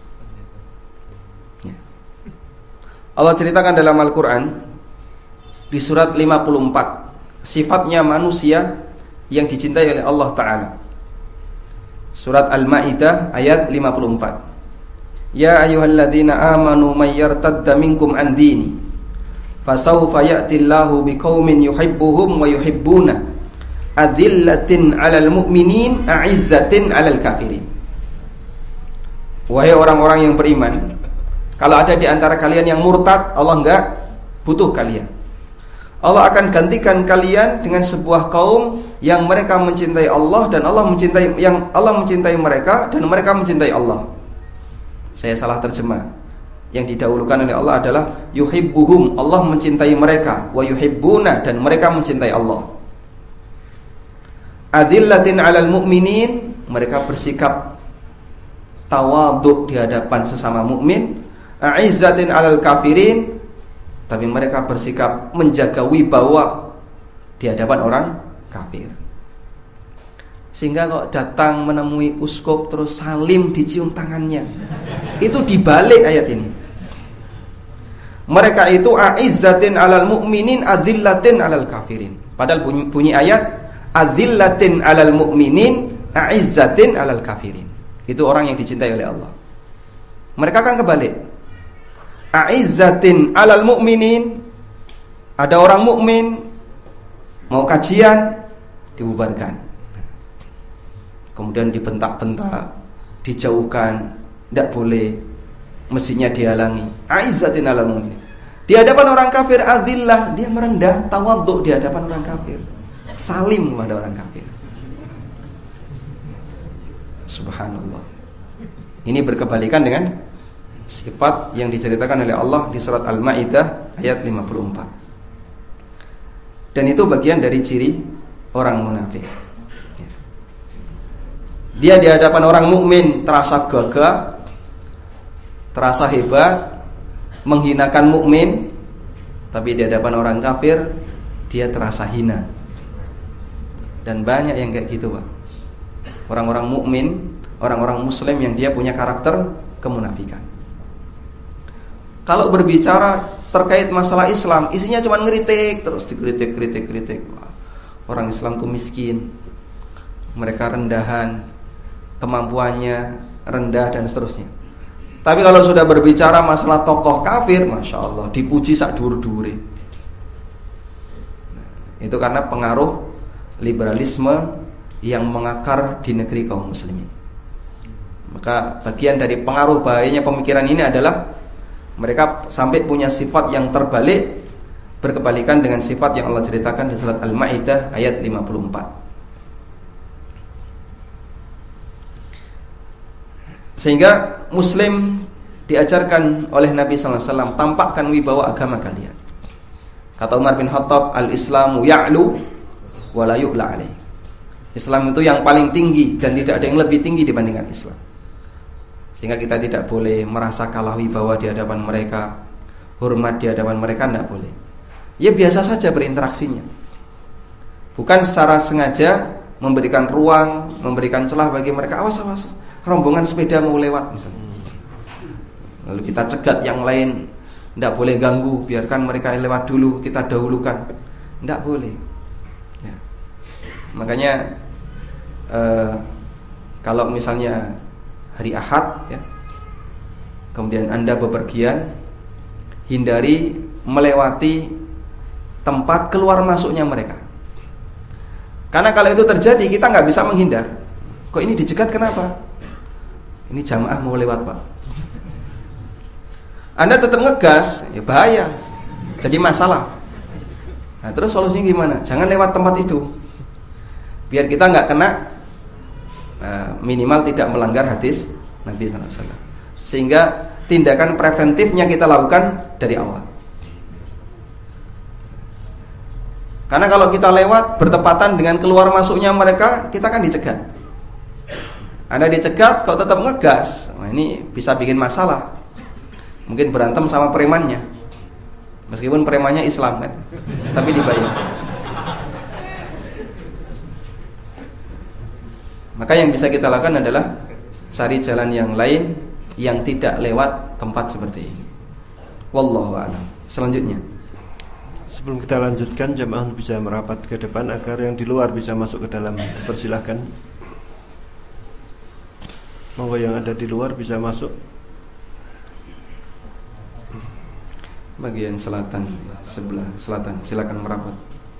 ya. Allah ceritakan dalam Al-Quran di surat lima puluh empat sifatnya manusia yang dicintai oleh Allah Ta'ala. Surat Al-Ma'idah ayat lima puluh empat. Ya ayyuhalladzina amanu may yartadda minkum an dini fasawfa ya'tillahu biqaumin yuhibbuhum wa yuhibbuna adzillatin 'alal mu'minin a'izzatin 'alal kafirin. Wahai orang-orang yang beriman, kalau ada di antara kalian yang murtad, Allah enggak butuh kalian. Allah akan gantikan kalian dengan sebuah kaum yang mereka mencintai Allah dan Allah mencintai yang Allah mencintai mereka dan mereka mencintai Allah. Saya salah terjemah. Yang didahulukan oleh Allah adalah yuhibbuhum, Allah mencintai mereka, wa yuhibbuna, dan mereka mencintai Allah. Adzillatin 'alal mu'minin, mereka bersikap tawadhu di hadapan sesama mukmin. A'izzatin 'alal kafirin, tapi mereka bersikap menjaga wibawa di hadapan orang kafir. Sehingga kok datang menemui uskup terus salim dicium tangannya, itu dibalik ayat ini. Mereka itu a'izzatin 'alal mu'minin adzillatin 'alal kafirin. Padahal bunyi, bunyi ayat adzillatin 'alal mu'minin a'izzatin 'alal kafirin. Itu orang yang dicintai oleh Allah. Mereka kan kebalik. A'izzatin 'alal mu'minin, ada orang mukmin mau kajian dibubarkan, kemudian dibentak-bentak, dijauhkan, tidak boleh, mestinya dihalangi. A'izzatin 'alal mu'minin. Di hadapan orang kafir adzillah, dia merendah, tawadhu di hadapan orang kafir, salim kepada orang kafir. Subhanallah. Ini berkebalikan dengan sifat yang diceritakan oleh Allah di surat Al-Maidah ayat lima puluh empat. Dan itu bagian dari ciri orang munafik. Dia di hadapan orang mukmin terasa gagah, terasa hebat, menghinakan mukmin, tapi di hadapan orang kafir dia terasa hina. Dan banyak yang kayak gitu, Pak. Orang-orang mukmin, orang-orang muslim yang dia punya karakter kemunafikan. Kalau berbicara terkait masalah Islam, isinya cuma ngeritik, terus dikritik, kritik, kritik. Orang Islam tuh miskin, mereka rendahan, kemampuannya rendah dan seterusnya. Tapi kalau sudah berbicara masalah tokoh kafir, masya Allah, dipuji sak dur-dure. Nah, itu karena pengaruh liberalisme yang mengakar di negeri kaum muslimin. Maka bagian dari pengaruh bahayanya pemikiran ini adalah mereka sampai punya sifat yang terbalik, berkebalikan dengan sifat yang Allah ceritakan di surat Al-Maidah ayat lima puluh empat. Sehingga muslim diajarkan oleh Nabi sallallahu alaihi wasallam, tampakkan wibawa agama kalian. Kata Umar bin Khattab, al-Islamu ya'lu wa la yu'la alaih. Islam itu yang paling tinggi dan tidak ada yang lebih tinggi dibandingkan Islam. Sehingga kita tidak boleh merasa kalah wibawa di hadapan mereka, hormat di hadapan mereka, tidak boleh. Ya biasa saja berinteraksinya. Bukan secara sengaja memberikan ruang, memberikan celah bagi mereka. Awas, awas, rombongan sepeda mau lewat misalnya. Lalu kita cegat yang lain, tidak boleh ganggu, biarkan mereka lewat dulu, kita dahulukan. Tidak boleh. Ya. Makanya eh, kalau misalnya hari Ahad, ya, kemudian Anda bepergian, hindari melewati tempat keluar masuknya mereka. Karena kalau itu terjadi, kita nggak bisa menghindar. Kok ini dicegat kenapa? Ini jamaah mau lewat, Pak. Anda tetap ngegas, ya bahaya, jadi masalah. Nah, terus solusinya gimana? Jangan lewat tempat itu, biar kita nggak kena, nah, minimal tidak melanggar hadis Nabi sallallahu alaihi wasallam. Sehingga tindakan preventifnya kita lakukan dari awal. Karena kalau kita lewat bertepatan dengan keluar masuknya mereka, kita kan dicegat. Anda dicegat, kok tetap ngegas, nah, ini bisa bikin masalah. Mungkin berantem sama premannya, meskipun premannya Islam kan, tapi dibayar. Maka yang bisa kita lakukan adalah cari jalan yang lain yang tidak lewat tempat seperti ini. Wallahu a'lam. Selanjutnya, sebelum kita lanjutkan, jamaah bisa merapat ke depan agar yang di luar bisa masuk ke dalam. Persilahkan. Monggo yang ada di luar bisa masuk. Bagian selatan, sebelah selatan, silakan merapat.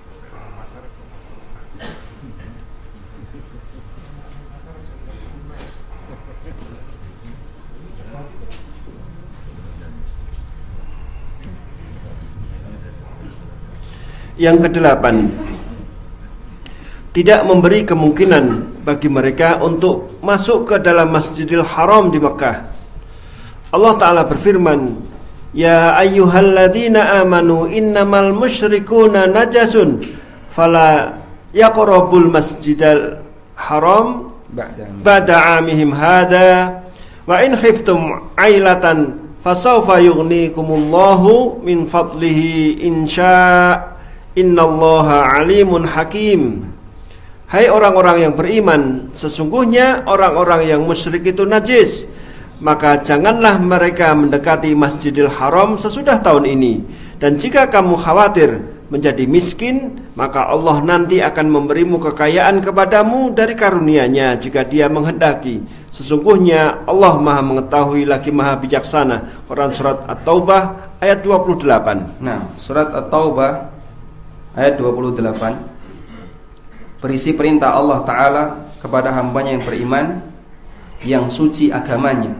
Yang kedelapan, tidak memberi kemungkinan bagi mereka untuk masuk ke dalam Masjidil Haram di Mekah. Allah Ta'ala berfirman, ya ayyuhalladzina amanu innamal musyrikuna najasun fala yaqrabul masjidal haram ba'da amihim hadha wa in khiftum ailatan fasawfa yughnikumullahu min fadlihi insya innallaha alimun hakim. Hai orang-orang yang beriman, sesungguhnya orang-orang yang musyrik itu najis, maka janganlah mereka mendekati Masjidil Haram sesudah tahun ini. Dan jika kamu khawatir menjadi miskin, maka Allah nanti akan memberimu kekayaan kepadamu dari karunia-Nya jika Dia menghendaki. Sesungguhnya Allah Maha mengetahui lagi Maha bijaksana. Quran surat At-Taubah ayat dua puluh delapan. Nah, surat At-Taubah ayat dua puluh delapan berisi perintah Allah Ta'ala kepada hambanya yang beriman, yang suci agamanya,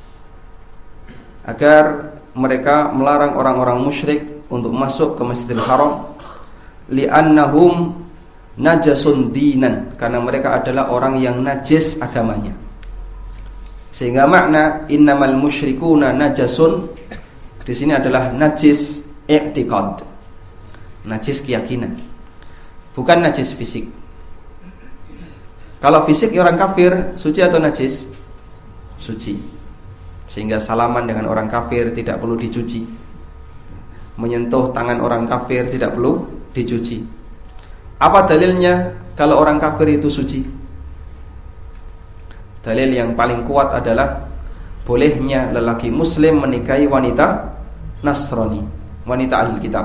agar mereka melarang orang-orang musyrik untuk masuk ke Masjidil Haram, li'annahum najasun dinan, karena mereka adalah orang yang najis agamanya. Sehingga makna innamal musyrikuna najasun di sini adalah najis i'tiqad, najis keyakinan, bukan najis fisik. Kalau fisik orang kafir suci atau najis? Suci. Sehingga salaman dengan orang kafir tidak perlu dicuci. Menyentuh tangan orang kafir tidak perlu dicuci. Apa dalilnya kalau orang kafir itu suci? Dalil yang paling kuat adalah bolehnya lelaki muslim menikahi wanita Nasrani, wanita ahli kitab.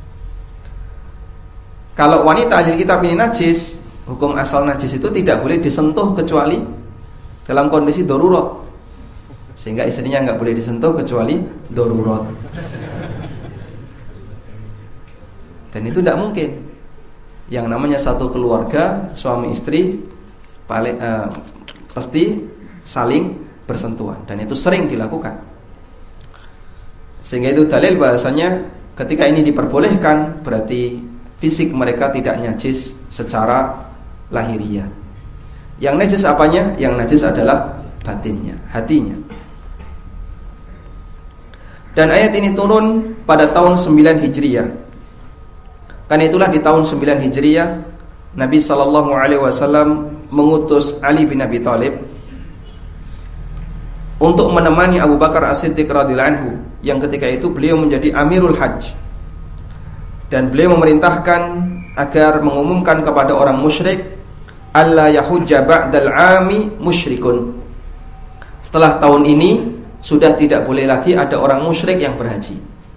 Kalau wanita ahli kitab ini najis, hukum asal najis itu tidak boleh disentuh kecuali dalam kondisi darurat. Sehingga istrinya enggak boleh disentuh kecuali darurat. Dan itu tidak mungkin. Yang namanya satu keluarga, suami istri paling uh, pasti saling bersentuhan, dan itu sering dilakukan. Sehingga itu dalil bahasanya ketika ini diperbolehkan, berarti fisik mereka tidak najis secara lahiriah. Yang najis apanya? Yang najis adalah batinnya, hatinya. Dan ayat ini turun pada tahun sembilan Hijriah. Karena itulah di tahun sembilan Hijriah Nabi sallallahu alaihi wasallam mengutus Ali bin Abi Thalib untuk menemani Abu Bakar As-Siddiq radhiyallahu anhu, yang ketika itu beliau menjadi Amirul Hajj, dan beliau memerintahkan agar mengumumkan kepada orang musyrik alla yahujja ba'dal 'ami musyrikun. Setelah tahun ini sudah tidak boleh lagi ada orang musyrik yang berhaji.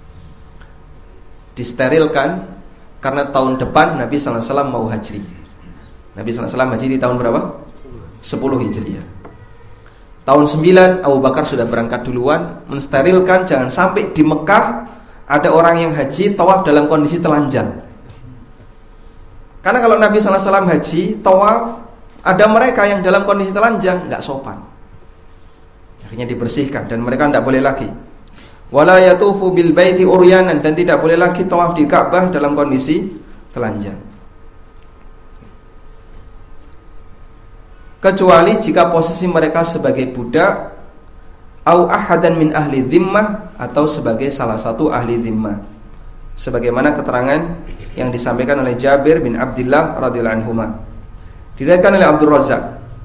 Disterilkan karena tahun depan Nabi sallallahu alaihi wasallam mau haji. Nabi sallallahu alaihi wasallam haji di tahun berapa? sepuluh Hijriah. Tahun sembilan Abu Bakar sudah berangkat duluan, mensterilkan jangan sampai di Mekah ada orang yang haji tawaf dalam kondisi telanjang. Karena kalau Nabi sallallahu alaihi wasallam haji tawaf, ada mereka yang dalam kondisi telanjang, enggak sopan. Akhirnya dibersihkan dan mereka tidak boleh lagi. Wala yatufu bil baiti uryanan, dan tidak boleh lagi tawaf di Ka'bah dalam kondisi telanjang. Kecuali jika posisi mereka sebagai budak, au ahadan min ahli dhimmah, atau sebagai salah satu ahli dhimmah. Sebagaimana keterangan yang disampaikan oleh Jabir bin Abdullah radhiyallahu anhuma. Diriwayatkan oleh Abdul Razzaq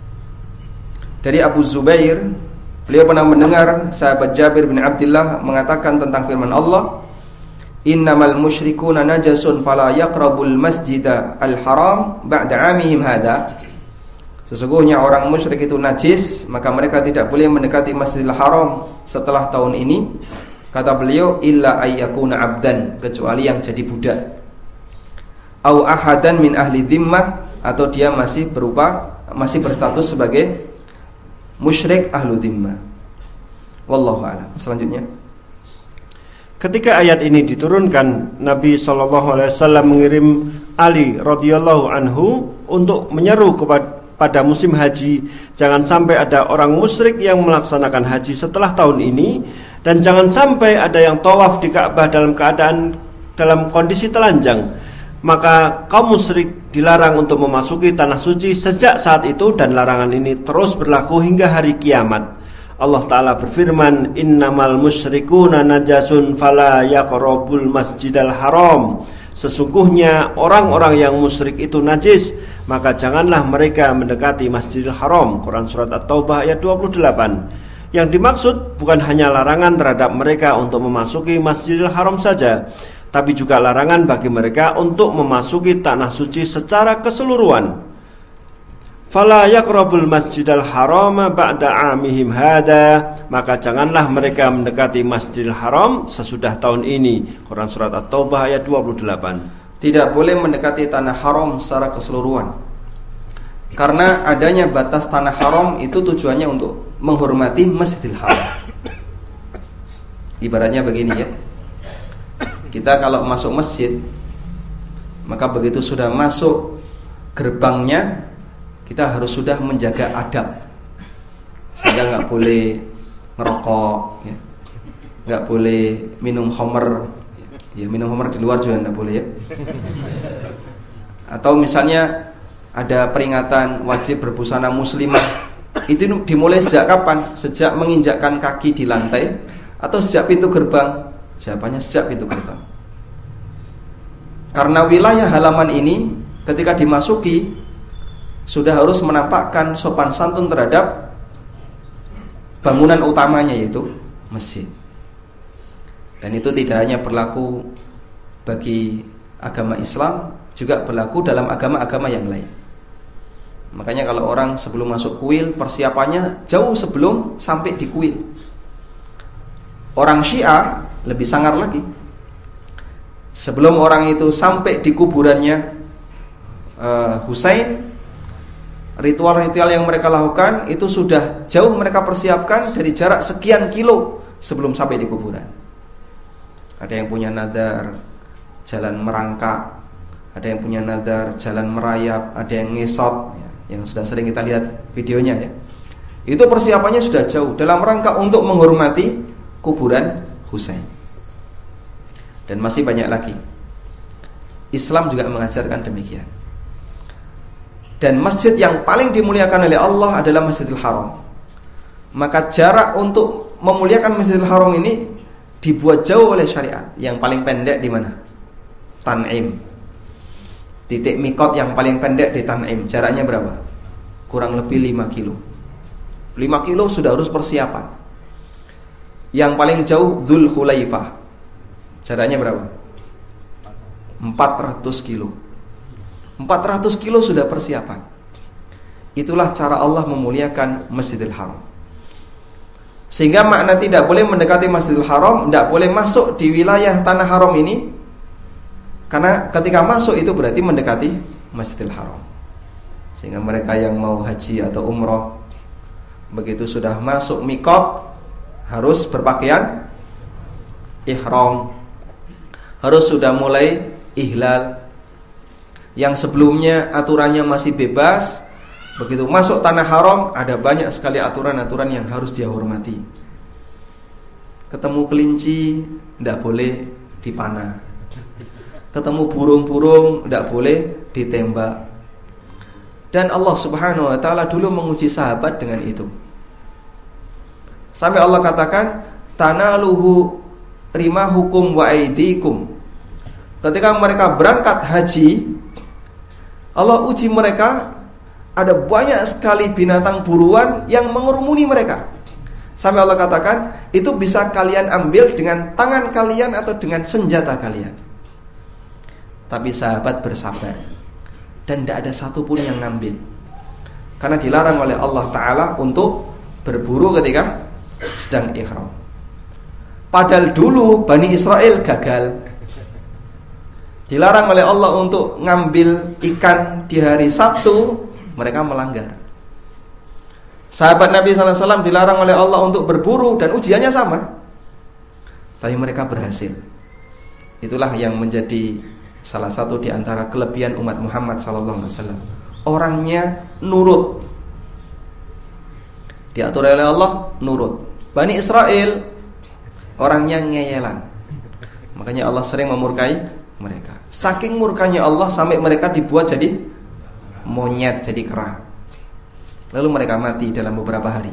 dari Abu Zubair, beliau pernah mendengar sahabat Jabir bin Abdullah mengatakan tentang firman Allah, innamal musyrikuna najasun fala yaqrabul masjida al-haram ba'da 'amihim hadha. Sesungguhnya orang musyrik itu najis, maka mereka tidak boleh mendekati Masjidil Haram setelah tahun ini. Kata beliau, illa ayyakuna abdan, kecuali yang jadi budak. Au ahadan min ahli dhimmah, atau dia masih berupa masih berstatus sebagai musyrik ahlu dhimmah. Wallahu a'lam. Selanjutnya, ketika ayat ini diturunkan, Nabi sallallahu alaihi wasallam mengirim Ali radhiyallahu anhu untuk menyeru kepada pada musim haji, jangan sampai ada orang musyrik yang melaksanakan haji setelah tahun ini, dan jangan sampai ada yang tawaf di Ka'bah dalam keadaan dalam kondisi telanjang. Maka kaum musyrik dilarang untuk memasuki tanah suci sejak saat itu, dan larangan ini terus berlaku hingga hari kiamat. Allah Ta'ala berfirman, innamal musyrikuna najasun fala yaqrabul masjidal haram. Sesungguhnya orang-orang yang musyrik itu najis, maka janganlah mereka mendekati Masjidil Haram. Quran Surat At-Taubah ayat dua puluh delapan. Yang dimaksud bukan hanya larangan terhadap mereka untuk memasuki Masjidil Haram saja, tapi juga larangan bagi mereka untuk memasuki tanah suci secara keseluruhan. Fala yaqrabul masjidal harama ba'da 'amihim hada, maka janganlah mereka mendekati Masjidil Haram sesudah tahun ini. Quran Surat At-Taubah ayat dua puluh delapan. Tidak boleh mendekati tanah haram secara keseluruhan, karena adanya batas tanah haram itu tujuannya untuk menghormati Masjidil Haram. Ibaratnya begini ya, kita kalau masuk masjid, maka begitu sudah masuk gerbangnya, kita harus sudah menjaga adab, sehingga nggak boleh ngerokok, ya, nggak boleh minum khamr. Ya, minum khamr di luar juga nggak boleh ya. Atau misalnya ada peringatan wajib berbusana muslimah, Itu dimulai sejak kapan? Sejak menginjakkan kaki di lantai atau sejak pintu gerbang? Jawabannya sejak pintu gerbang. Karena wilayah halaman ini ketika dimasuki sudah harus menampakkan sopan santun terhadap bangunan utamanya, yaitu masjid. Dan itu tidak hanya berlaku bagi agama Islam, juga berlaku dalam agama-agama yang lain. Makanya kalau orang sebelum masuk kuil, persiapannya jauh sebelum sampai di kuil. Orang Syiah lebih sangar lagi. Sebelum orang itu sampai di kuburannya uh, Husain, ritual-ritual yang mereka lakukan itu sudah jauh mereka persiapkan dari jarak sekian kilo sebelum sampai di kuburan. Ada yang punya nadar jalan merangkak, ada yang punya nadar jalan merayap, ada yang ngesot, ya, yang sudah sering kita lihat videonya ya. Itu persiapannya sudah jauh dalam rangka untuk menghormati kuburan Husain. Dan masih banyak lagi. Islam juga mengajarkan demikian. Dan masjid yang paling dimuliakan oleh Allah adalah Masjidil Haram. Maka jarak untuk memuliakan Masjidil Haram ini dibuat jauh oleh syariat. Yang paling pendek di mana? Tan'im. Titik mikot yang paling pendek di Tan'im. Jaraknya berapa? Kurang lebih lima kilo. lima kilo sudah harus persiapan. Yang paling jauh Dzul Khulaifah. Jaraknya berapa? empat ratus kilo. empat ratus kilo sudah persiapan. Itulah cara Allah memuliakan Masjidil Haram. Sehingga makna tidak boleh mendekati Masjidil Haram, tidak boleh masuk di wilayah tanah haram ini, karena ketika masuk itu berarti mendekati Masjidil Haram. Sehingga mereka yang mau haji atau umroh, begitu sudah masuk mikot, harus berpakaian ihram, harus sudah mulai ihlal. Yang sebelumnya aturannya masih bebas, begitu masuk tanah haram ada banyak sekali aturan-aturan yang harus dia hormati. Ketemu kelinci tidak boleh dipanah, ketemu burung-burung tidak boleh ditembak. Dan Allah Subhanahu wa ta'ala dulu menguji sahabat dengan itu. Sampai Allah katakan, tanaluhu rimahukum wa aidikum. Ketika mereka berangkat haji, Allah uji mereka, ada banyak sekali binatang buruan yang mengerumuni mereka. Sampai Allah katakan, itu bisa kalian ambil dengan tangan kalian atau dengan senjata kalian. Tapi sahabat bersabar, dan tidak ada satupun yang ngambil, karena dilarang oleh Allah Ta'ala untuk berburu ketika sedang ihram. Padahal dulu Bani Israel gagal, dilarang oleh Allah untuk ngambil ikan di hari Sabtu, mereka melanggar. Sahabat Nabi sallallahu alaihi wasallam dilarang oleh Allah untuk berburu dan ujiannya sama, tapi mereka berhasil. Itulah yang menjadi salah satu di antara kelebihan umat Muhammad sallallahu alaihi wasallam. Orangnya nurut, diatur oleh Allah, nurut. Bani Israel orangnya ngeyelan, makanya Allah sering memurkai mereka. Saking murkanya Allah sampai mereka dibuat jadi monyet, jadi kera. Lalu mereka mati dalam beberapa hari.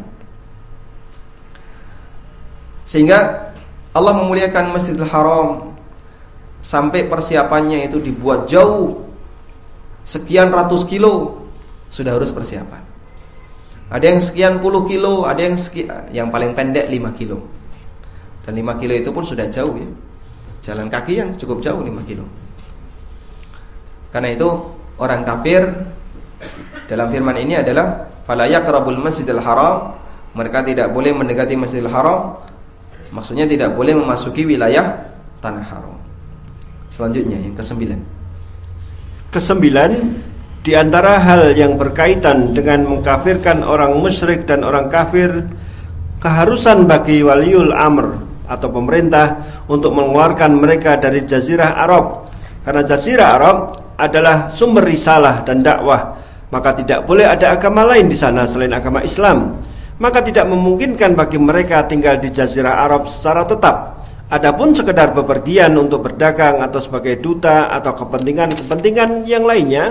Sehingga Allah memuliakan Masjidil Haram sampai persiapannya itu dibuat jauh, sekian ratus kilo sudah harus persiapan. Ada yang sekian puluh kilo, ada yang sekian, yang paling pendek lima kilo. Dan lima kilo itu pun sudah jauh ya. Jalan kaki yang cukup jauh lima kilo. Karena itu orang kafir dalam firman ini adalah fala yaqrabul masjidil haram, mereka tidak boleh mendekati Masjidil Haram. Maksudnya tidak boleh memasuki wilayah tanah haram. Selanjutnya yang kesembilan. Kesembilan, di antara hal yang berkaitan dengan mengkafirkan orang musyrik dan orang kafir, keharusan bagi waliul amr atau pemerintah untuk mengeluarkan mereka dari Jazirah Arab. Karena Jazirah Arab adalah sumber risalah dan dakwah, maka tidak boleh ada agama lain di sana selain agama Islam. Maka tidak memungkinkan bagi mereka tinggal di Jazirah Arab secara tetap. Adapun sekedar bepergian untuk berdagang atau sebagai duta atau kepentingan-kepentingan yang lainnya,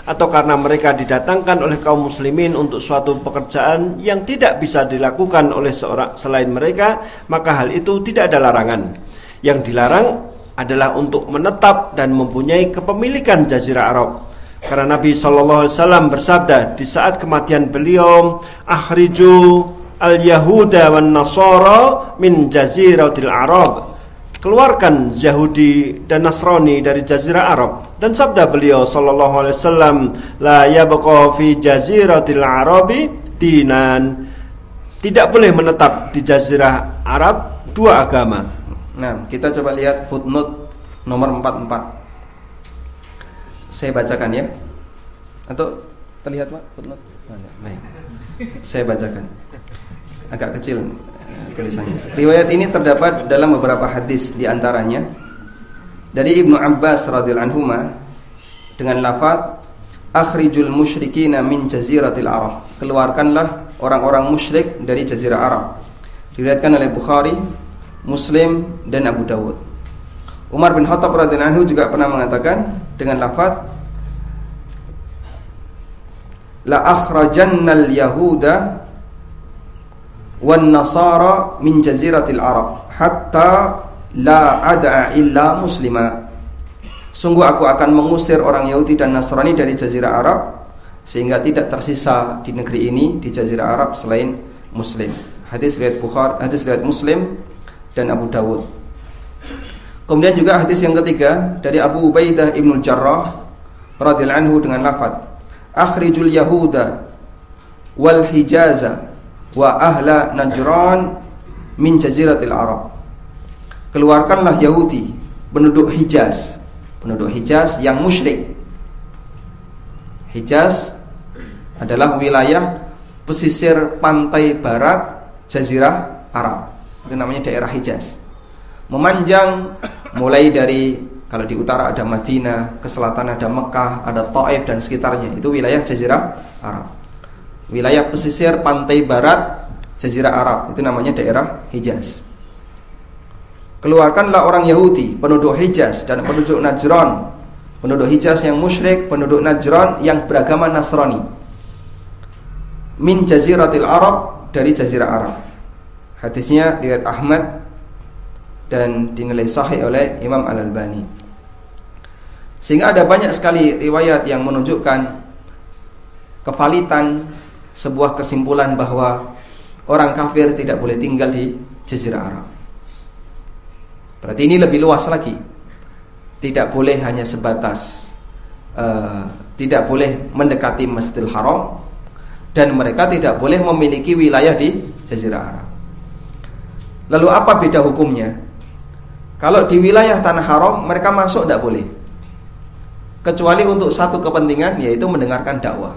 atau karena mereka didatangkan oleh kaum muslimin untuk suatu pekerjaan yang tidak bisa dilakukan oleh seorang selain mereka, maka hal itu tidak ada larangan. Yang dilarang adalah untuk menetap dan mempunyai kepemilikan Jazirah Arab. Karena Nabi shallallahu alaihi wasallam bersabda di saat kematian beliau, akhriju al-yahuda wan nasara min jaziratil Arab. Keluarkan Yahudi dan Nasrani dari Jazirah Arab. Dan sabda beliau sallallahu alaihi wasallam, la yabqa fi jaziratil Arabi dinan. Tidak boleh menetap di Jazirah Arab dua agama. Nah, kita coba lihat footnote nomor empat puluh empat. Saya bacakan ya. Atau terlihat Pak footnote? Baik. Saya bacakan. Agak kecil tulisannya. Riwayat ini terdapat dalam beberapa hadis, di antaranya dari Ibnu Abbas radhiyallahu anhuma dengan lafaz akhrijul musyrikina min jaziratil Arab. Keluarkanlah orang-orang musyrik dari Jazirah Arab. Diriwayatkan oleh Bukhari, Muslim dan Abu Dawud. Umar bin Khattab radhiyallahu anhu juga pernah mengatakan dengan lafaz la akhrajannal yahuda wan nasara min jaziratil Arab hatta la ad'a illa muslima. Sungguh aku akan mengusir orang Yahudi dan Nasrani dari Jazirah Arab sehingga tidak tersisa di negeri ini, di Jazirah Arab, selain Muslim. Hadis riwayat Bukhari, hadis riwayat Muslim dan Abu Dawud. Kemudian juga hadis yang ketiga dari Abu Ubaidah Ibnul Jarrah radhiyallahu anhu dengan lafaz akhrijul yahuda wal hijaza wa ahla Najran min jaziratil Arab. Keluarkanlah Yahudi, penduduk Hijaz, penduduk Hijaz yang musyrik. Hijaz adalah wilayah pesisir pantai barat Jazirah Arab. Itu namanya daerah Hijaz. Memanjang mulai dari, kalau di utara ada Madinah, ke selatan ada Mekah, ada Taif dan sekitarnya. Itu wilayah Jazirah Arab. Wilayah pesisir pantai barat Jazirah Arab, itu namanya daerah Hijaz. Keluarkanlah orang Yahudi, penduduk Hijaz dan penduduk Najran. Penduduk Hijaz yang musyrik, penduduk Najran yang beragama Nasrani. Min jaziratil Arab, dari Jazirah Arab. Hadisnya riwayat Ahmad dan dinilai sahih oleh Imam Al-Albani. Sehingga ada banyak sekali riwayat yang menunjukkan kevalitan sebuah kesimpulan bahwa orang kafir tidak boleh tinggal di Jazirah Arab. Berarti ini lebih luas lagi. Tidak boleh hanya sebatas uh, tidak boleh mendekati Masjidil Haram, dan mereka tidak boleh memiliki wilayah di Jazirah Arab. Lalu apa beda hukumnya? Kalau di wilayah tanah haram mereka masuk tidak boleh, kecuali untuk satu kepentingan, yaitu mendengarkan dakwah.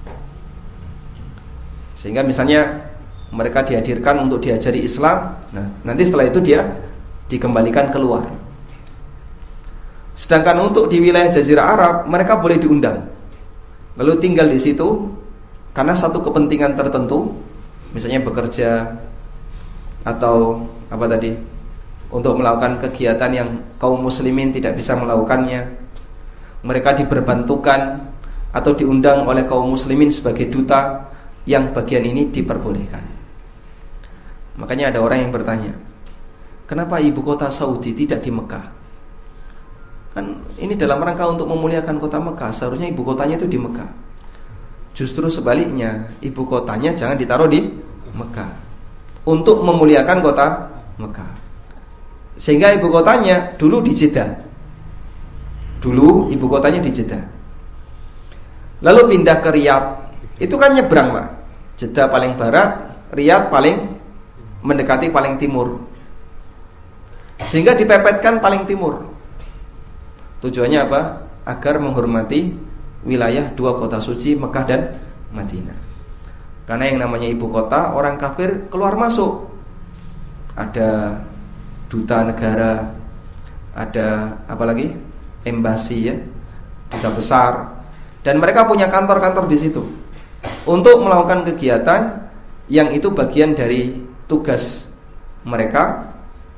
Sehingga misalnya mereka dihadirkan untuk diajari Islam, nah nanti setelah itu dia dikembalikan keluar. Sedangkan untuk di wilayah Jazirah Arab mereka boleh diundang, lalu tinggal di situ karena satu kepentingan tertentu, misalnya bekerja atau apa tadi, untuk melakukan kegiatan yang kaum muslimin tidak bisa melakukannya. Mereka diperbantukan atau diundang oleh kaum muslimin sebagai duta, yang bagian ini diperbolehkan. Makanya ada orang yang bertanya, kenapa ibu kota Saudi tidak di Mekah? Kan ini dalam rangka untuk memuliakan kota Mekah, seharusnya ibu kotanya itu di Mekah. Justru sebaliknya, ibu kotanya jangan ditaruh di Mekah, untuk memuliakan kota Mekah. Sehingga ibu kotanya dulu di Jeddah. Dulu ibu kotanya di Jeddah. Lalu pindah ke Riyadh. Itu kan nyebrang, Pak. Jeddah paling barat, Riyadh paling mendekati paling timur. Sehingga dipepetkan paling timur. Tujuannya apa? Agar menghormati wilayah dua kota suci, Mekah dan Madinah. Karena yang namanya ibu kota, orang kafir keluar masuk. Ada duta negara, ada apa lagi? Embasi ya, duta besar, dan mereka punya kantor-kantor di situ untuk melakukan kegiatan yang itu bagian dari tugas mereka.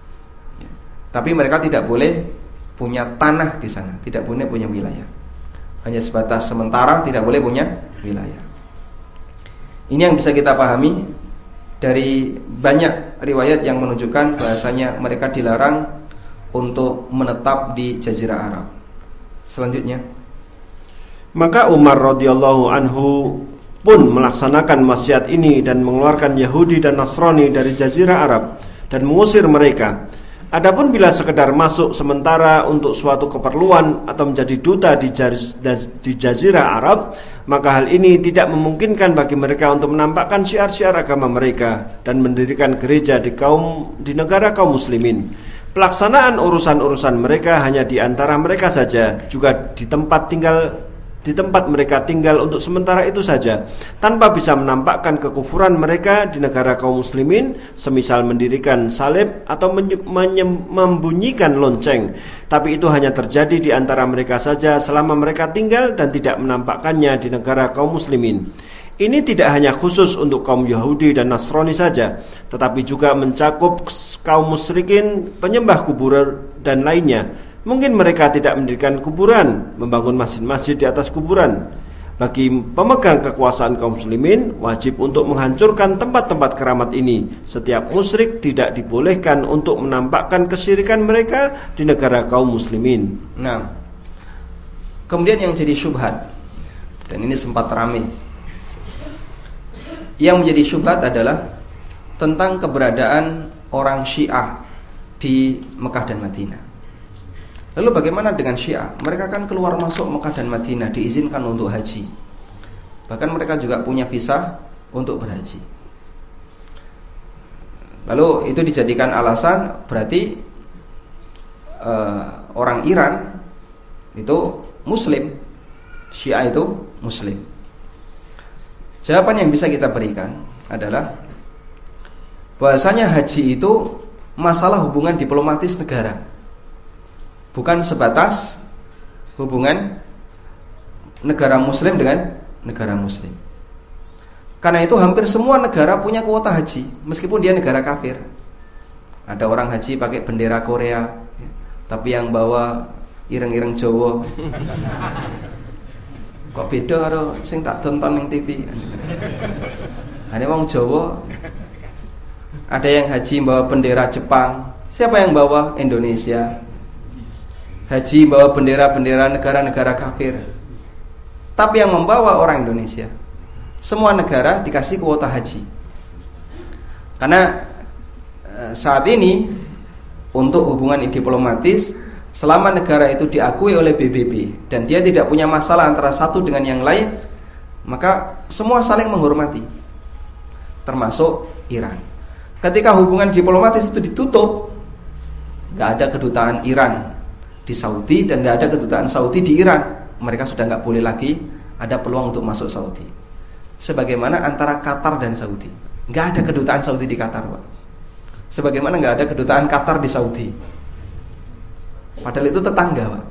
Tapi mereka tidak boleh punya tanah di sana, tidak boleh punya wilayah. hanya sebatas sementara, tidak boleh punya wilayah. Ini yang bisa kita pahami dari banyak riwayat yang menunjukkan bahasanya mereka dilarang untuk menetap di Jazirah Arab. Selanjutnya, maka Umar radhiyallahu anhu pun melaksanakan wasiat ini dan mengeluarkan Yahudi dan Nasrani dari Jazirah Arab dan mengusir mereka. Adapun bila sekedar masuk sementara untuk suatu keperluan atau menjadi duta di, jaz, di Jazirah Arab, maka hal ini tidak memungkinkan bagi mereka untuk menampakkan syiar-syiar agama mereka dan mendirikan gereja di kaum di negara kaum muslimin. Pelaksanaan urusan-urusan mereka hanya di antara mereka saja, juga di tempat tinggal di tempat mereka tinggal untuk sementara itu saja, tanpa bisa menampakkan kekufuran mereka di negara kaum muslimin, semisal mendirikan salib atau membunyikan lonceng. Tapi itu hanya terjadi di antara mereka saja selama mereka tinggal dan tidak menampakkannya di negara kaum muslimin. Ini tidak hanya khusus untuk kaum Yahudi dan Nasrani saja, tetapi juga mencakup kaum musyrikin, penyembah kubur dan lainnya. Mungkin mereka tidak mendirikan kuburan, membangun masjid-masjid di atas kuburan. Bagi pemegang kekuasaan kaum muslimin, wajib untuk menghancurkan tempat-tempat keramat ini. Setiap musyrik tidak dibolehkan untuk menampakkan kesyirikan mereka di negara kaum muslimin. Nah, kemudian yang jadi syubhat, dan ini sempat ramai, yang menjadi syubhat adalah tentang keberadaan orang Syiah di Mekah dan Madinah. Lalu bagaimana dengan Syiah? Mereka kan keluar masuk Mekah dan Madinah, diizinkan untuk haji. Bahkan mereka juga punya visa untuk berhaji. Lalu itu dijadikan alasan berarti uh, orang Iran itu Muslim, Syiah itu Muslim. Jawaban yang bisa kita berikan adalah bahwasanya haji itu masalah hubungan diplomatis negara, bukan sebatas hubungan negara muslim dengan negara muslim. Karena itu hampir semua negara punya kuota haji, meskipun dia negara kafir. Ada orang haji pakai bendera Korea, tapi yang bawa ireng-ireng Jawa. Kok beda karo sing tak tonton ning T V. Ada wong Jawa. Ada yang haji bawa bendera Jepang. Siapa yang bawa? Indonesia. Haji bawa bendera-bendera negara-negara kafir. Tapi yang membawa orang Indonesia. Semua negara dikasih kuota haji. Karena saat ini untuk hubungan diplomatis, selama negara itu diakui oleh B B B dan dia tidak punya masalah antara satu dengan yang lain, maka semua saling menghormati, termasuk Iran. Ketika hubungan diplomatis itu ditutup, gak ada kedutaan Iran di Saudi dan gak ada kedutaan Saudi di Iran, mereka sudah gak boleh lagi ada peluang untuk masuk Saudi. Sebagaimana antara Qatar dan Saudi, gak ada kedutaan Saudi di Qatar, Pak. Sebagaimana gak ada kedutaan Qatar di Saudi. Padahal itu tetangga, Pak.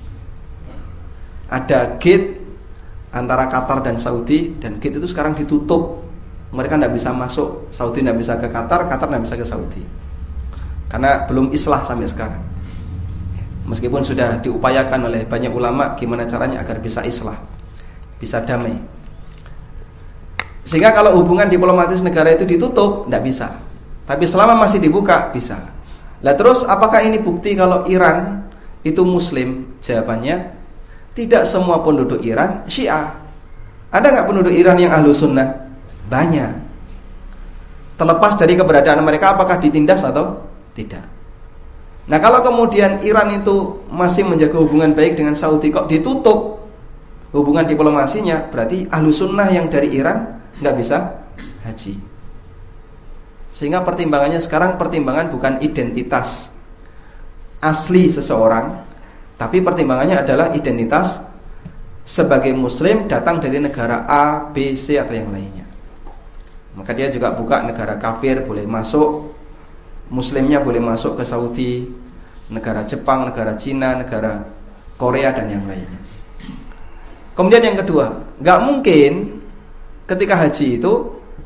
Ada gate antara Qatar dan Saudi, dan gate itu sekarang ditutup. Mereka tidak bisa masuk, Saudi tidak bisa ke Qatar, Qatar tidak bisa ke Saudi, karena belum islah sampai sekarang. Meskipun sudah diupayakan oleh banyak ulama gimana caranya agar bisa islah, bisa damai. Sehingga kalau hubungan diplomatis negara itu ditutup, tidak bisa. Tapi selama masih dibuka, bisa. Lah terus apakah ini bukti kalau Iran itu Muslim? Jawabannya, tidak semua penduduk Iran Syiah. Ada nggak penduduk Iran yang ahlu sunnah? Banyak. Terlepas dari keberadaan mereka apakah ditindas atau tidak. Nah kalau kemudian Iran itu masih menjaga hubungan baik dengan Saudi, kok ditutup hubungan diplomasinya, berarti ahlu sunnah yang dari Iran nggak bisa haji. Sehingga pertimbangannya sekarang pertimbangan bukan identitas asli seseorang, tapi pertimbangannya adalah identitas sebagai Muslim datang dari negara A, B, C atau yang lainnya. Maka dia juga buka negara kafir boleh masuk, Muslimnya boleh masuk ke Saudi, negara Jepang, negara Cina, negara Korea dan yang lainnya. Kemudian yang kedua, nggak mungkin ketika haji itu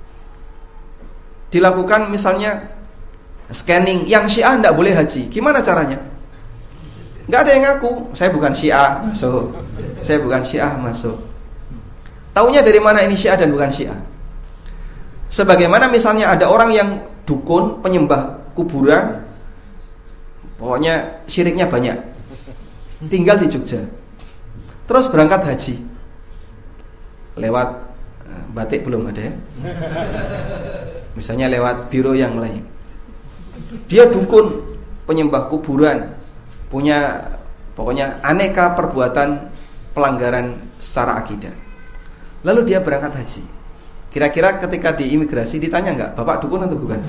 dilakukan misalnya scanning, yang Syiah nggak boleh haji. Gimana caranya? Nggak ada yang ngaku, saya bukan Syiah masuk. Saya bukan Syiah masuk. Taunya dari mana ini Syiah dan bukan Syiah? Sebagaimana misalnya ada orang yang dukun, penyembah kuburan, pokoknya syiriknya banyak, tinggal di Jogja, terus berangkat haji lewat batik belum ada ya, misalnya lewat biro yang lain. Dia dukun, penyembah kuburan, punya pokoknya aneka perbuatan pelanggaran secara akidah. Lalu dia berangkat haji. Kira-kira ketika di imigrasi ditanya enggak, Bapak dukun atau bukan?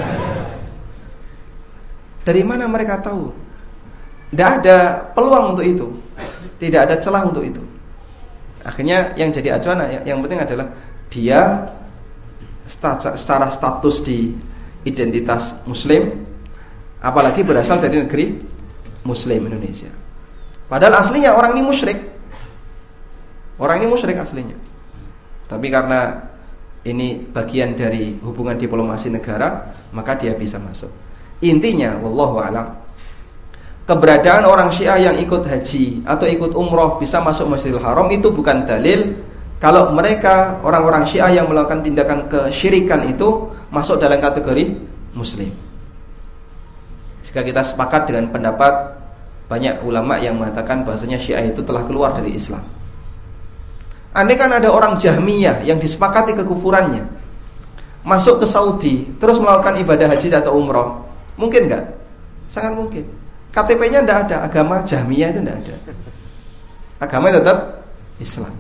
Dari mana mereka tahu? Tidak ada peluang untuk itu, tidak ada celah untuk itu. Akhirnya yang jadi acuan, yang penting adalah dia secara status di identitas Muslim, apalagi berasal dari negeri Muslim Indonesia. Padahal aslinya orang ini musyrik, orang ini musyrik aslinya. Tapi karena ini bagian dari hubungan diplomasi negara, maka dia bisa masuk. Intinya, wallahu a'lam, keberadaan orang Syiah yang ikut haji atau ikut umroh bisa masuk Masjidil Haram itu bukan dalil kalau mereka orang-orang Syiah yang melakukan tindakan kesyirikan itu masuk dalam kategori Muslim. Jika kita sepakat dengan pendapat banyak ulama yang mengatakan bahasanya Syiah itu telah keluar dari Islam. Andai kan ada orang Jahmiyah yang disepakati kekufurannya masuk ke Saudi terus melakukan ibadah haji atau umroh, mungkin enggak? Sangat mungkin. K T P-nya tidak ada, agama Jahmiyah itu tidak ada. Agama tetap Islam.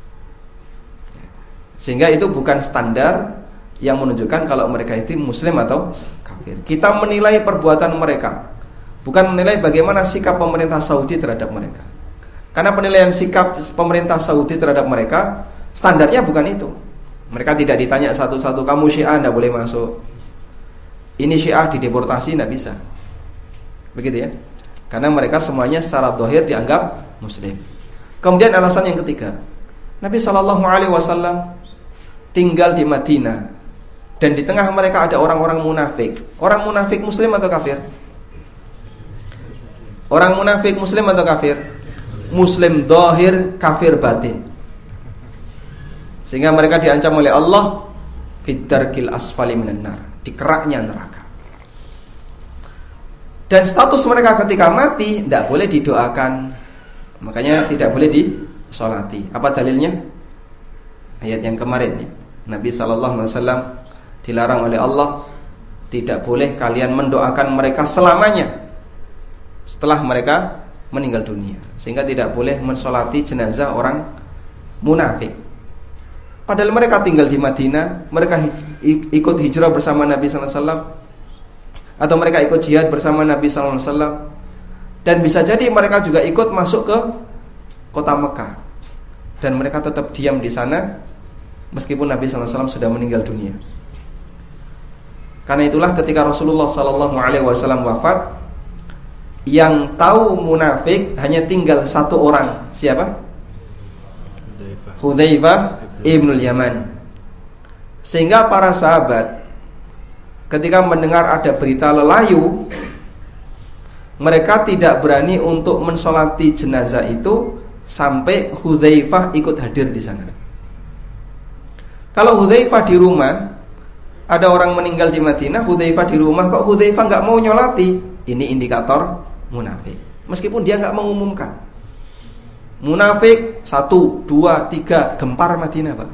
Sehingga itu bukan standar yang menunjukkan kalau mereka itu Muslim atau kafir. Kita menilai perbuatan mereka, bukan menilai bagaimana sikap pemerintah Saudi terhadap mereka. Karena penilaian sikap pemerintah Saudi terhadap mereka, standarnya bukan itu. Mereka tidak ditanya satu-satu, kamu Syiah tidak boleh masuk, ini Syiah dideportasi, tidak bisa. Begitu ya. Karena mereka semuanya secara zahir dianggap Muslim. Kemudian alasan yang ketiga, Nabi shallallahu alaihi wasallam tinggal di Madinah, dan di tengah mereka ada orang-orang munafik. Orang munafik Muslim atau kafir? Orang munafik Muslim atau kafir? Muslim zahir, kafir batin. Sehingga mereka diancam oleh Allah fid-darkil asfali minan nar, di keraknya neraka. Dan status mereka ketika mati tidak boleh didoakan, makanya tidak boleh disolati. Apa dalilnya? Ayat yang kemarin ya. Nabi shallallahu alaihi wasallam dilarang oleh Allah, tidak boleh kalian mendoakan mereka selamanya setelah mereka meninggal dunia. Sehingga tidak boleh mensolati jenazah orang munafik. Padahal mereka tinggal di Madinah, mereka ikut hijrah bersama Nabi sallallahu alaihi wasallam, atau mereka ikut jihad bersama Nabi sallallahu alaihi wasallam, dan bisa jadi mereka juga ikut masuk ke kota Mekah, dan mereka tetap diam di sana meskipun Nabi sallallahu alaihi wasallam sudah meninggal dunia. Karena itulah ketika Rasulullah sallallahu alaihi wasallam wafat, yang tahu munafik hanya tinggal satu orang. Siapa? Hudzaifah ibnul Yaman. Sehingga para sahabat ketika mendengar ada berita lelayu, mereka tidak berani untuk mensolati jenazah itu sampai Hudzaifah ikut hadir di sana. Kalau Hudzaifah di rumah, ada orang meninggal di Madinah, Hudzaifah di rumah, kok Hudzaifah nggak mau nyolati? Ini indikator munafik. Meskipun dia nggak mengumumkan. Munafik satu, dua, tiga, gempar Madinah, Pak.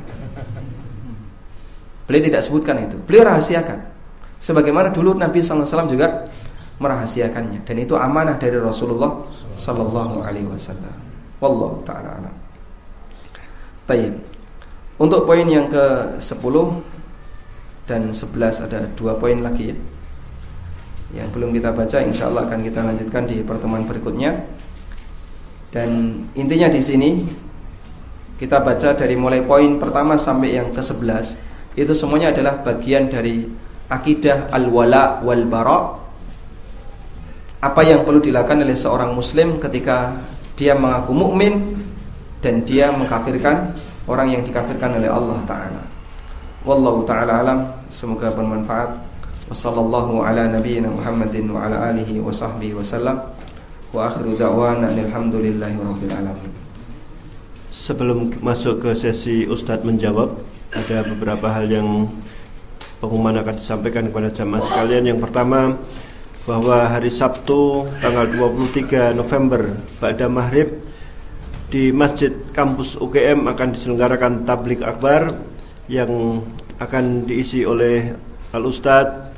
Beliau tidak sebutkan itu. Beliau rahasiakan. Sebagaimana dulu Nabi sallallahu alaihi wasallam juga merahasiakannya, dan itu amanah dari Rasulullah sallallahu alaihi wasallam. Wallahu taala alam. Baik. Untuk poin yang ke sepuluh dan sebelas ada dua poin lagi ya, yang belum kita baca, insya Allah akan kita lanjutkan di pertemuan berikutnya. Dan intinya di sini kita baca dari mulai poin pertama sampai yang ke sebelas, itu semuanya adalah bagian dari akidah al-wala wal bara. Apa yang perlu dilakukan oleh seorang muslim ketika dia mengaku mukmin dan dia mengkafirkan orang yang dikafirkan oleh Allah Ta'ala. Wallahu ta'ala alam. Semoga bermanfaat. Wassallallahu ala nabiyyina Muhammadin wa ala alihi wa sahbihi wa sallam. Wa akhiru da'wana alhamdulillahi rabbil alamin. Sebelum masuk ke sesi Ustadz menjawab, ada beberapa hal yang pengumuman akan disampaikan kepada jamaah sekalian. Yang pertama, bahwa hari Sabtu tanggal dua puluh tiga November ba'da maghrib di Masjid Kampus U G M akan diselenggarakan tablik akbar yang akan diisi oleh Al-Ustadz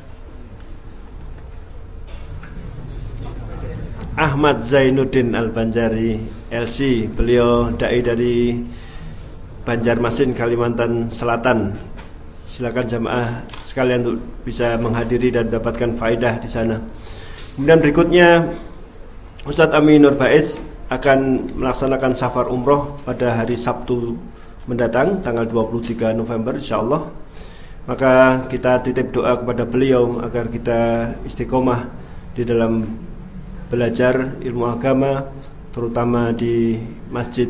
Ahmad Zainuddin Al-Banjari L C. Beliau dai dari Banjarmasin, Kalimantan Selatan. Silakan jamaah sekalian untuk bisa menghadiri dan mendapatkan faedah di sana. Kemudian berikutnya Ustadz Amin Nur Baiz akan melaksanakan safar umroh pada hari Sabtu mendatang tanggal dua puluh tiga November insyaallah. Maka kita titip doa kepada beliau agar kita istiqomah di dalam belajar ilmu agama, terutama di Masjid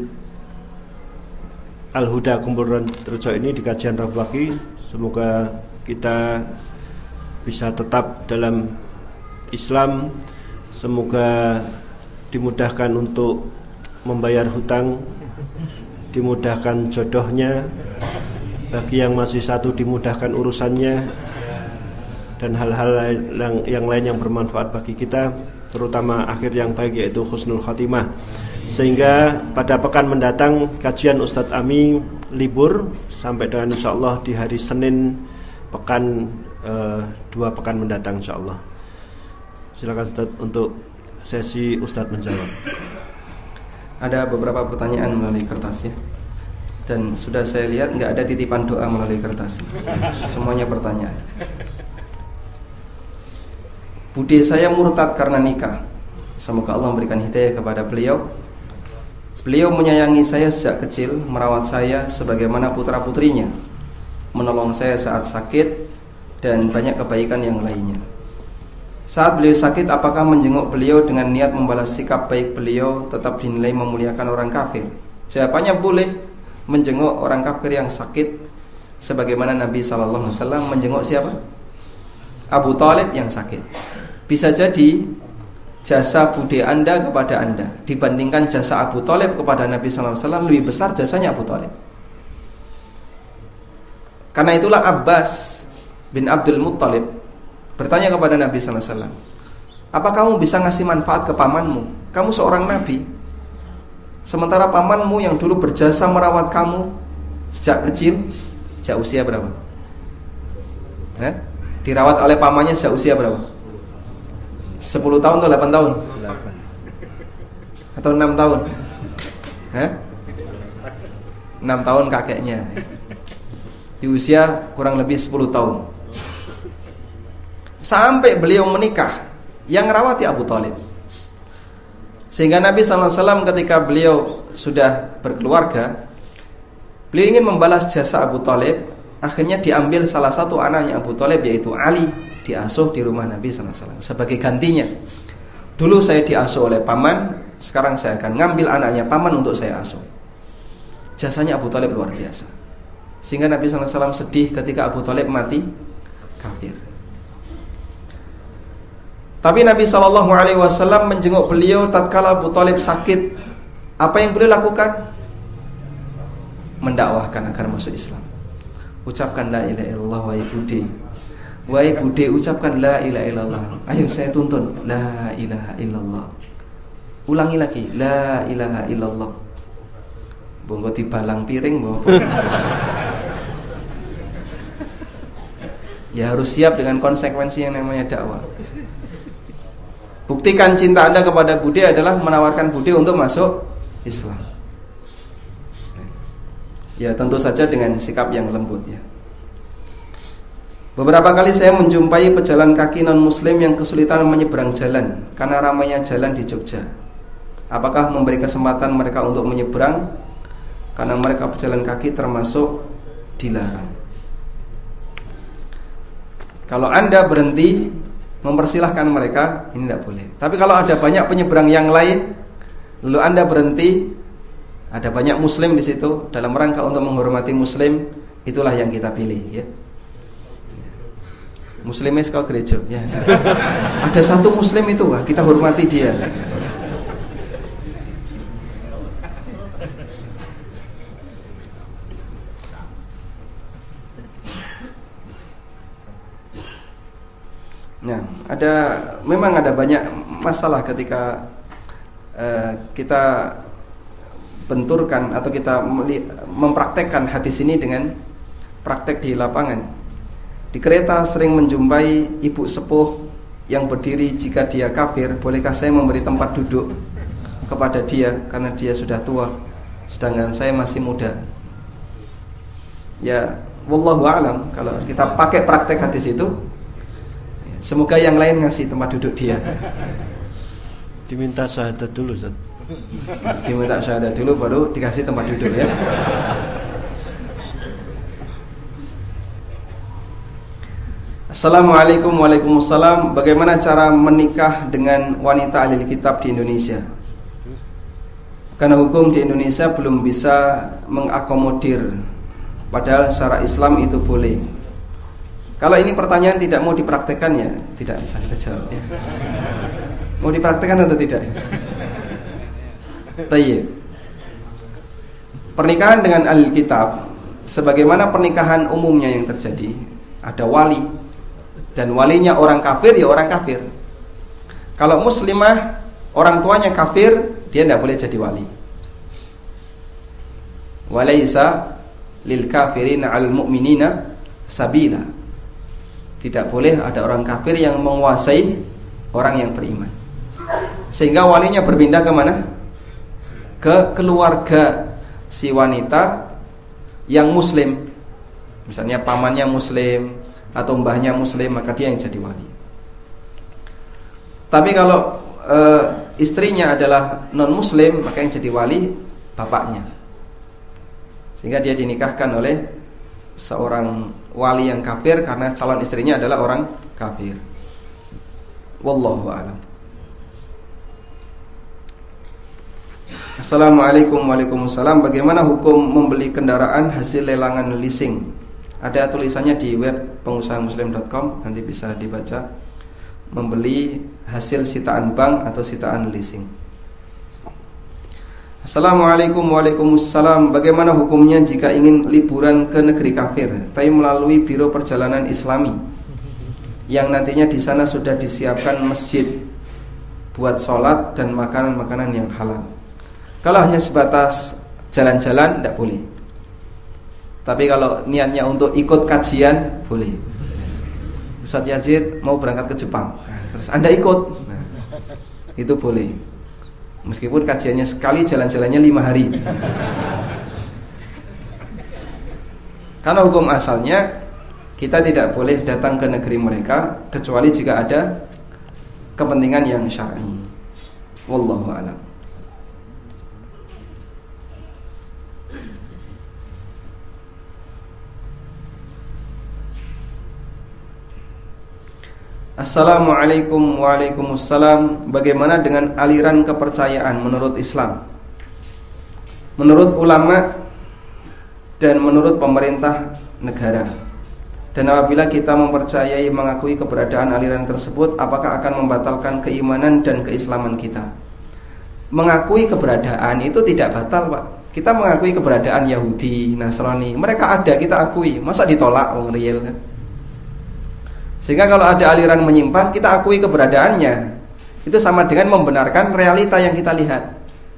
Al-Huda Kumparan Rejo ini di kajian Rabu pagi. Semoga kita bisa tetap dalam Islam. Semoga dimudahkan untuk membayar hutang, dimudahkan jodohnya, bagi yang masih satu dimudahkan urusannya, dan hal-hal yang, yang lain yang bermanfaat bagi kita, terutama akhir yang baik yaitu husnul khatimah. Sehingga pada pekan mendatang kajian Ustadz Ami libur sampai dengan insyaallah di hari Senin pekan eh, dua pekan mendatang insyaallah. Silakan Ustadz untuk sesi Ustadz menjawab. Ada beberapa pertanyaan melalui kertas ya. Dan sudah saya lihat nggak ada titipan doa melalui kertas. Semuanya pertanyaan. Bude saya murtad karena nikah. Semoga Allah memberikan hidayah kepada beliau. Beliau menyayangi saya sejak kecil, merawat saya sebagaimana putra-putrinya, menolong saya saat sakit, dan banyak kebaikan yang lainnya. Saat beliau sakit, apakah menjenguk beliau dengan niat membalas sikap baik beliau tetap dinilai memuliakan orang kafir? Jawabannya boleh menjenguk orang kafir yang sakit, sebagaimana Nabi shallallahu alaihi wasallam menjenguk siapa? Abu Thalib yang sakit. Bisa jadi jasa bude anda kepada anda dibandingkan jasa Abu Thalib kepada Nabi shallallahu alaihi wasallam lebih besar jasanya Abu Thalib. Karena itulah Abbas bin Abdul Muttalib bertanya kepada Nabi shallallahu alaihi wasallam, apa kamu bisa ngasih manfaat ke pamanmu? Kamu seorang nabi, sementara pamanmu yang dulu berjasa merawat kamu sejak kecil, sejak usia berapa? Eh? Dirawat oleh pamannya sejak usia berapa? sepuluh tahun atau delapan tahun? delapan. Atau enam tahun? Eh? enam tahun kakeknya. Di usia kurang lebih sepuluh tahun. Sampai beliau menikah, yang merawati Abu Thalib. Sehingga Nabi shallallahu alaihi wasallam ketika beliau sudah berkeluarga, beliau ingin membalas jasa Abu Thalib. Akhirnya diambil salah satu anaknya Abu Thalib, yaitu Ali, diasuh di rumah Nabi shallallahu alaihi wasallam sebagai gantinya. Dulu saya diasuh oleh paman, sekarang saya akan ngambil anaknya paman untuk saya asuh. Jasanya Abu Thalib luar biasa. Sehingga Nabi shallallahu alaihi wasallam sedih ketika Abu Thalib mati kafir. Tapi Nabi shallallahu alaihi wasallam menjenguk beliau tatkala Abu Thalib sakit. Apa yang beliau lakukan? Mendakwahkan agar masuk Islam. Ucapkan la ilaha illallah wahai bude. Wahai bude, ucapkan la ilaha illallah. Ayo saya tuntun la ilaha illallah. Ulangi lagi la ilaha illallah. Bonggo dibalang piring bawa. Ya harus siap dengan konsekuensi yang namanya dakwah. Buktikan cinta Anda kepada bude adalah menawarkan bude untuk masuk Islam. Ya tentu saja dengan sikap yang lembut ya. Beberapa kali saya menjumpai pejalan kaki non muslim yang kesulitan menyeberang jalan karena ramainya jalan di Jogja. Apakah memberi kesempatan mereka untuk menyeberang karena mereka pejalan kaki termasuk dilarang? Kalau Anda berhenti mempersilahkan mereka, ini tidak boleh. Tapi kalau ada banyak penyeberang yang lain, lalu Anda berhenti, ada banyak muslim di situ, dalam rangka untuk menghormati muslim, itulah yang kita pilih ya. Muslimnya sekali gereja ya. Ada satu muslim itu, wah, kita hormati dia. ada memang ada banyak masalah ketika uh, kita benturkan atau kita mempraktekkan hadis ini dengan praktek di lapangan. Di kereta sering menjumpai ibu sepuh yang berdiri jika dia kafir, bolehkah saya memberi tempat duduk kepada dia karena dia sudah tua sedangkan saya masih muda? Ya, wallahu a'lam. Kalau kita pakai praktek hadis itu, semoga yang lain ngasih tempat duduk dia. Diminta syahadat dulu, Ustaz. Diminta syahadat dulu baru dikasih tempat duduk ya. Assalamualaikum waalaikumsalam. Bagaimana cara menikah dengan wanita ahli kitab di Indonesia? Karena hukum di Indonesia belum bisa mengakomodir, padahal secara Islam itu boleh. Kalau ini pertanyaan tidak mau dipraktekkan ya tidak bisa kita jawab ya. Mau dipraktekkan atau tidak? Tayyib. Pernikahan dengan ahli kitab sebagaimana pernikahan umumnya yang terjadi, ada wali dan walinya orang kafir ya orang kafir. Kalau muslimah orang tuanya kafir, dia tidak boleh jadi wali. Walaisa lil kafirina 'alal mu'minina sabila. Tidak boleh ada orang kafir yang menguasai orang yang beriman. Sehingga walinya berpindah ke mana? Ke keluarga si wanita yang muslim. Misalnya pamannya muslim atau mbahnya muslim, maka dia yang jadi wali. Tapi kalau e, istrinya adalah non muslim, maka yang jadi wali bapaknya. Sehingga dia dinikahkan oleh seorang wali yang kafir karena calon istrinya adalah orang kafir. Wallahu a'lam. Assalamualaikum waalaikumsalam. Bagaimana hukum membeli kendaraan hasil lelangan leasing? Ada tulisannya di web pengusaha muslim dot com, nanti bisa dibaca. Membeli hasil sitaan bank atau sitaan leasing. Assalamualaikum waalaikumsalam. Bagaimana hukumnya jika ingin liburan ke negeri kafir, tapi melalui biro perjalanan Islami, yang nantinya di sana sudah disiapkan masjid buat sholat dan makanan-makanan yang halal? Kalau hanya sebatas jalan-jalan, tidak boleh. Tapi kalau niatnya untuk ikut kajian, boleh. Ustaz Yazid mau berangkat ke Jepang, terus Anda ikut, nah, itu boleh. Meskipun kajiannya sekali, jalan-jalannya lima hari. Karena hukum asalnya kita tidak boleh datang ke negeri mereka kecuali jika ada kepentingan yang syar'i. Wallahu a'lam. Assalamualaikum waalaikumsalam. Bagaimana dengan aliran kepercayaan menurut Islam, menurut ulama dan menurut pemerintah negara? Dan apabila kita mempercayai, mengakui keberadaan aliran tersebut, apakah akan membatalkan keimanan dan keislaman kita? Mengakui keberadaan itu tidak batal, Pak. Kita mengakui keberadaan Yahudi, Nasrani, mereka ada, kita akui. Masa ditolak wong real kan? Sehingga kalau ada aliran menyimpang, kita akui keberadaannya. Itu sama dengan membenarkan realita yang kita lihat.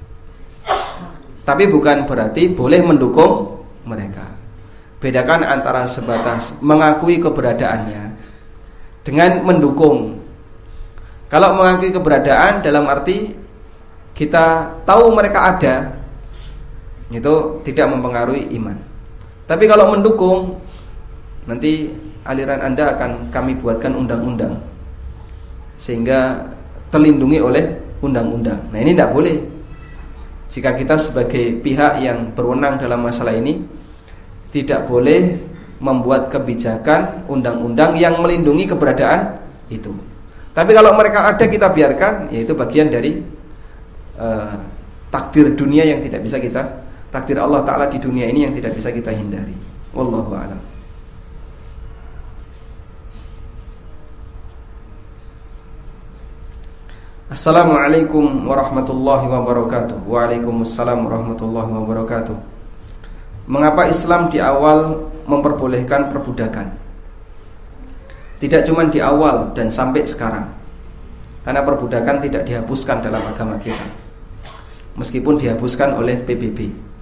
Tapi bukan berarti boleh mendukung mereka. Bedakan antara sebatas mengakui keberadaannya dengan mendukung. Kalau mengakui keberadaan dalam arti kita tahu mereka ada, itu tidak mempengaruhi iman. Tapi kalau mendukung, nanti aliran Anda akan kami buatkan undang-undang sehingga terlindungi oleh undang-undang. Nah, ini tidak boleh. Jika kita sebagai pihak yang berwenang dalam masalah ini, tidak boleh membuat kebijakan undang-undang yang melindungi keberadaan itu. Tapi kalau mereka ada, kita biarkan, yaitu bagian dari uh, takdir dunia yang tidak bisa kita, takdir Allah Ta'ala di dunia ini yang tidak bisa kita hindari. Wallahu a'lam. Assalamualaikum warahmatullahi wabarakatuh. Waalaikumsalam warahmatullahi wabarakatuh. Mengapa Islam di awal memperbolehkan perbudakan? Tidak cuma di awal dan sampai sekarang. Karena perbudakan tidak dihapuskan dalam agama kita, meskipun dihapuskan oleh P B B.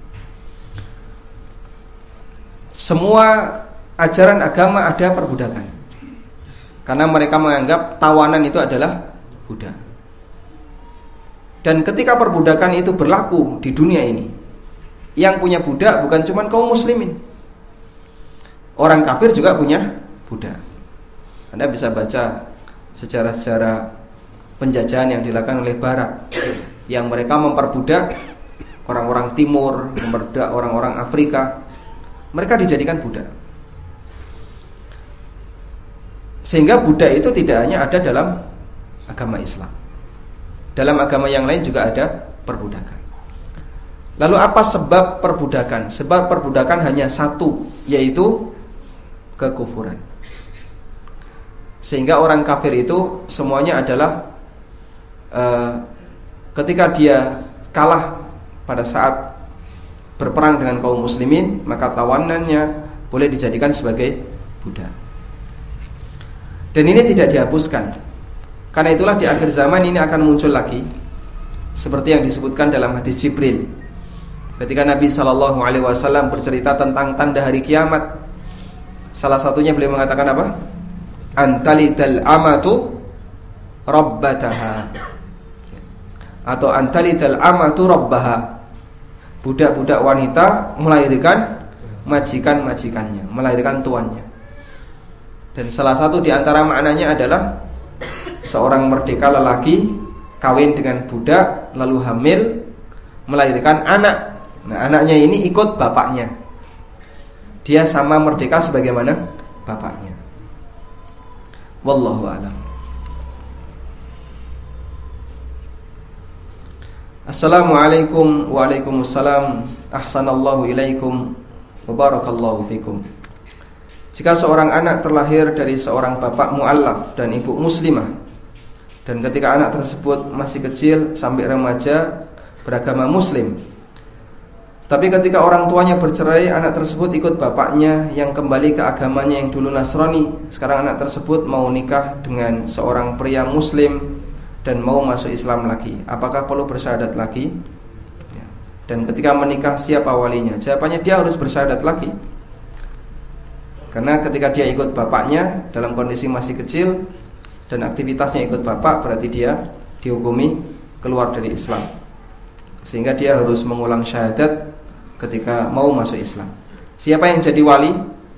Semua ajaran agama ada perbudakan, karena mereka menganggap tawanan itu adalah budak. Dan ketika perbudakan itu berlaku di dunia ini, yang punya budak bukan cuma kaum muslimin, orang kafir juga punya budak. Anda bisa baca sejarah-sejarah penjajahan yang dilakukan oleh Barat, yang mereka memperbudak orang-orang timur, memperbudak orang-orang Afrika. Mereka dijadikan budak. Sehingga budak itu tidak hanya ada dalam agama Islam, dalam agama yang lain juga ada perbudakan. Lalu apa sebab perbudakan? Sebab perbudakan hanya satu, yaitu kekufuran. Sehingga orang kafir itu semuanya adalah uh, ketika dia kalah pada saat berperang dengan kaum muslimin, maka tawanannya boleh dijadikan sebagai budak. Dan ini tidak dihapuskan. Karena itulah di akhir zaman ini akan muncul lagi, seperti yang disebutkan dalam hadis Jibril, ketika Nabi shallallahu alaihi wasallam bercerita tentang tanda hari kiamat. Salah satunya beliau mengatakan apa? Antalidal amatu rabbataha, atau antalidal amatu rabbaha. Budak-budak wanita melahirkan majikan-majikannya, melahirkan tuannya. Dan salah satu di antara maknanya adalah seorang merdeka lelaki kawin dengan budak, lalu hamil, melahirkan anak. Nah, anaknya ini ikut bapaknya. Dia sama merdeka sebagaimana bapaknya. Wallahu a'lam. Assalamualaikum. Waalaikumsalam. Ahsanallahu ilaikum wa barakallahu fikum. Jika seorang anak terlahir dari seorang bapak mu'allaf dan ibu muslimah, dan ketika anak tersebut masih kecil sampai remaja beragama muslim, tapi ketika orang tuanya bercerai, anak tersebut ikut bapaknya yang kembali ke agamanya yang dulu Nasrani. Sekarang anak tersebut mau nikah dengan seorang pria muslim dan mau masuk Islam lagi. Apakah perlu bersyahadat lagi? Dan ketika menikah siapa walinya? Jawabannya dia harus bersyahadat lagi. Karena ketika dia ikut bapaknya dalam kondisi masih kecil dan aktivitasnya ikut bapak, berarti dia dihukumi keluar dari Islam. Sehingga dia harus mengulang syahadat ketika mau masuk Islam. Siapa yang jadi wali?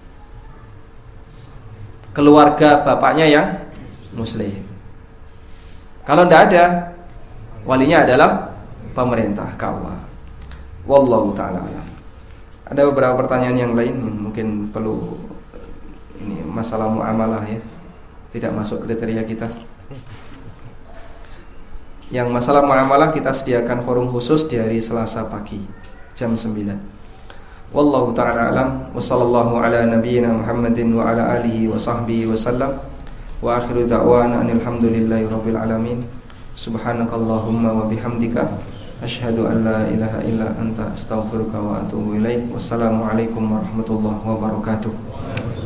Keluarga bapaknya yang muslim. Kalau tidak ada, walinya adalah pemerintah kawa. Wallahu ta'ala alam. Ada beberapa pertanyaan yang lain yang mungkin perlu, ini masalah muamalah ya, tidak masuk kriteria kita. Yang masalah muamalah kita sediakan forum khusus di hari Selasa pagi jam sembilan. Wallahu ta'ala alam. Wa sallallahu ala nabiyyina Muhammadin wa ala alihi wa sahbihi wa sallam. Wa akhiru da'wana alhamdulillahi rabbil alamin. Subhanakallahumma wa bihamdika asyhadu an la ilaha illa anta astaghfiruka wa atubu ilaik. Wassalamualaikum warahmatullahi wabarakatuh.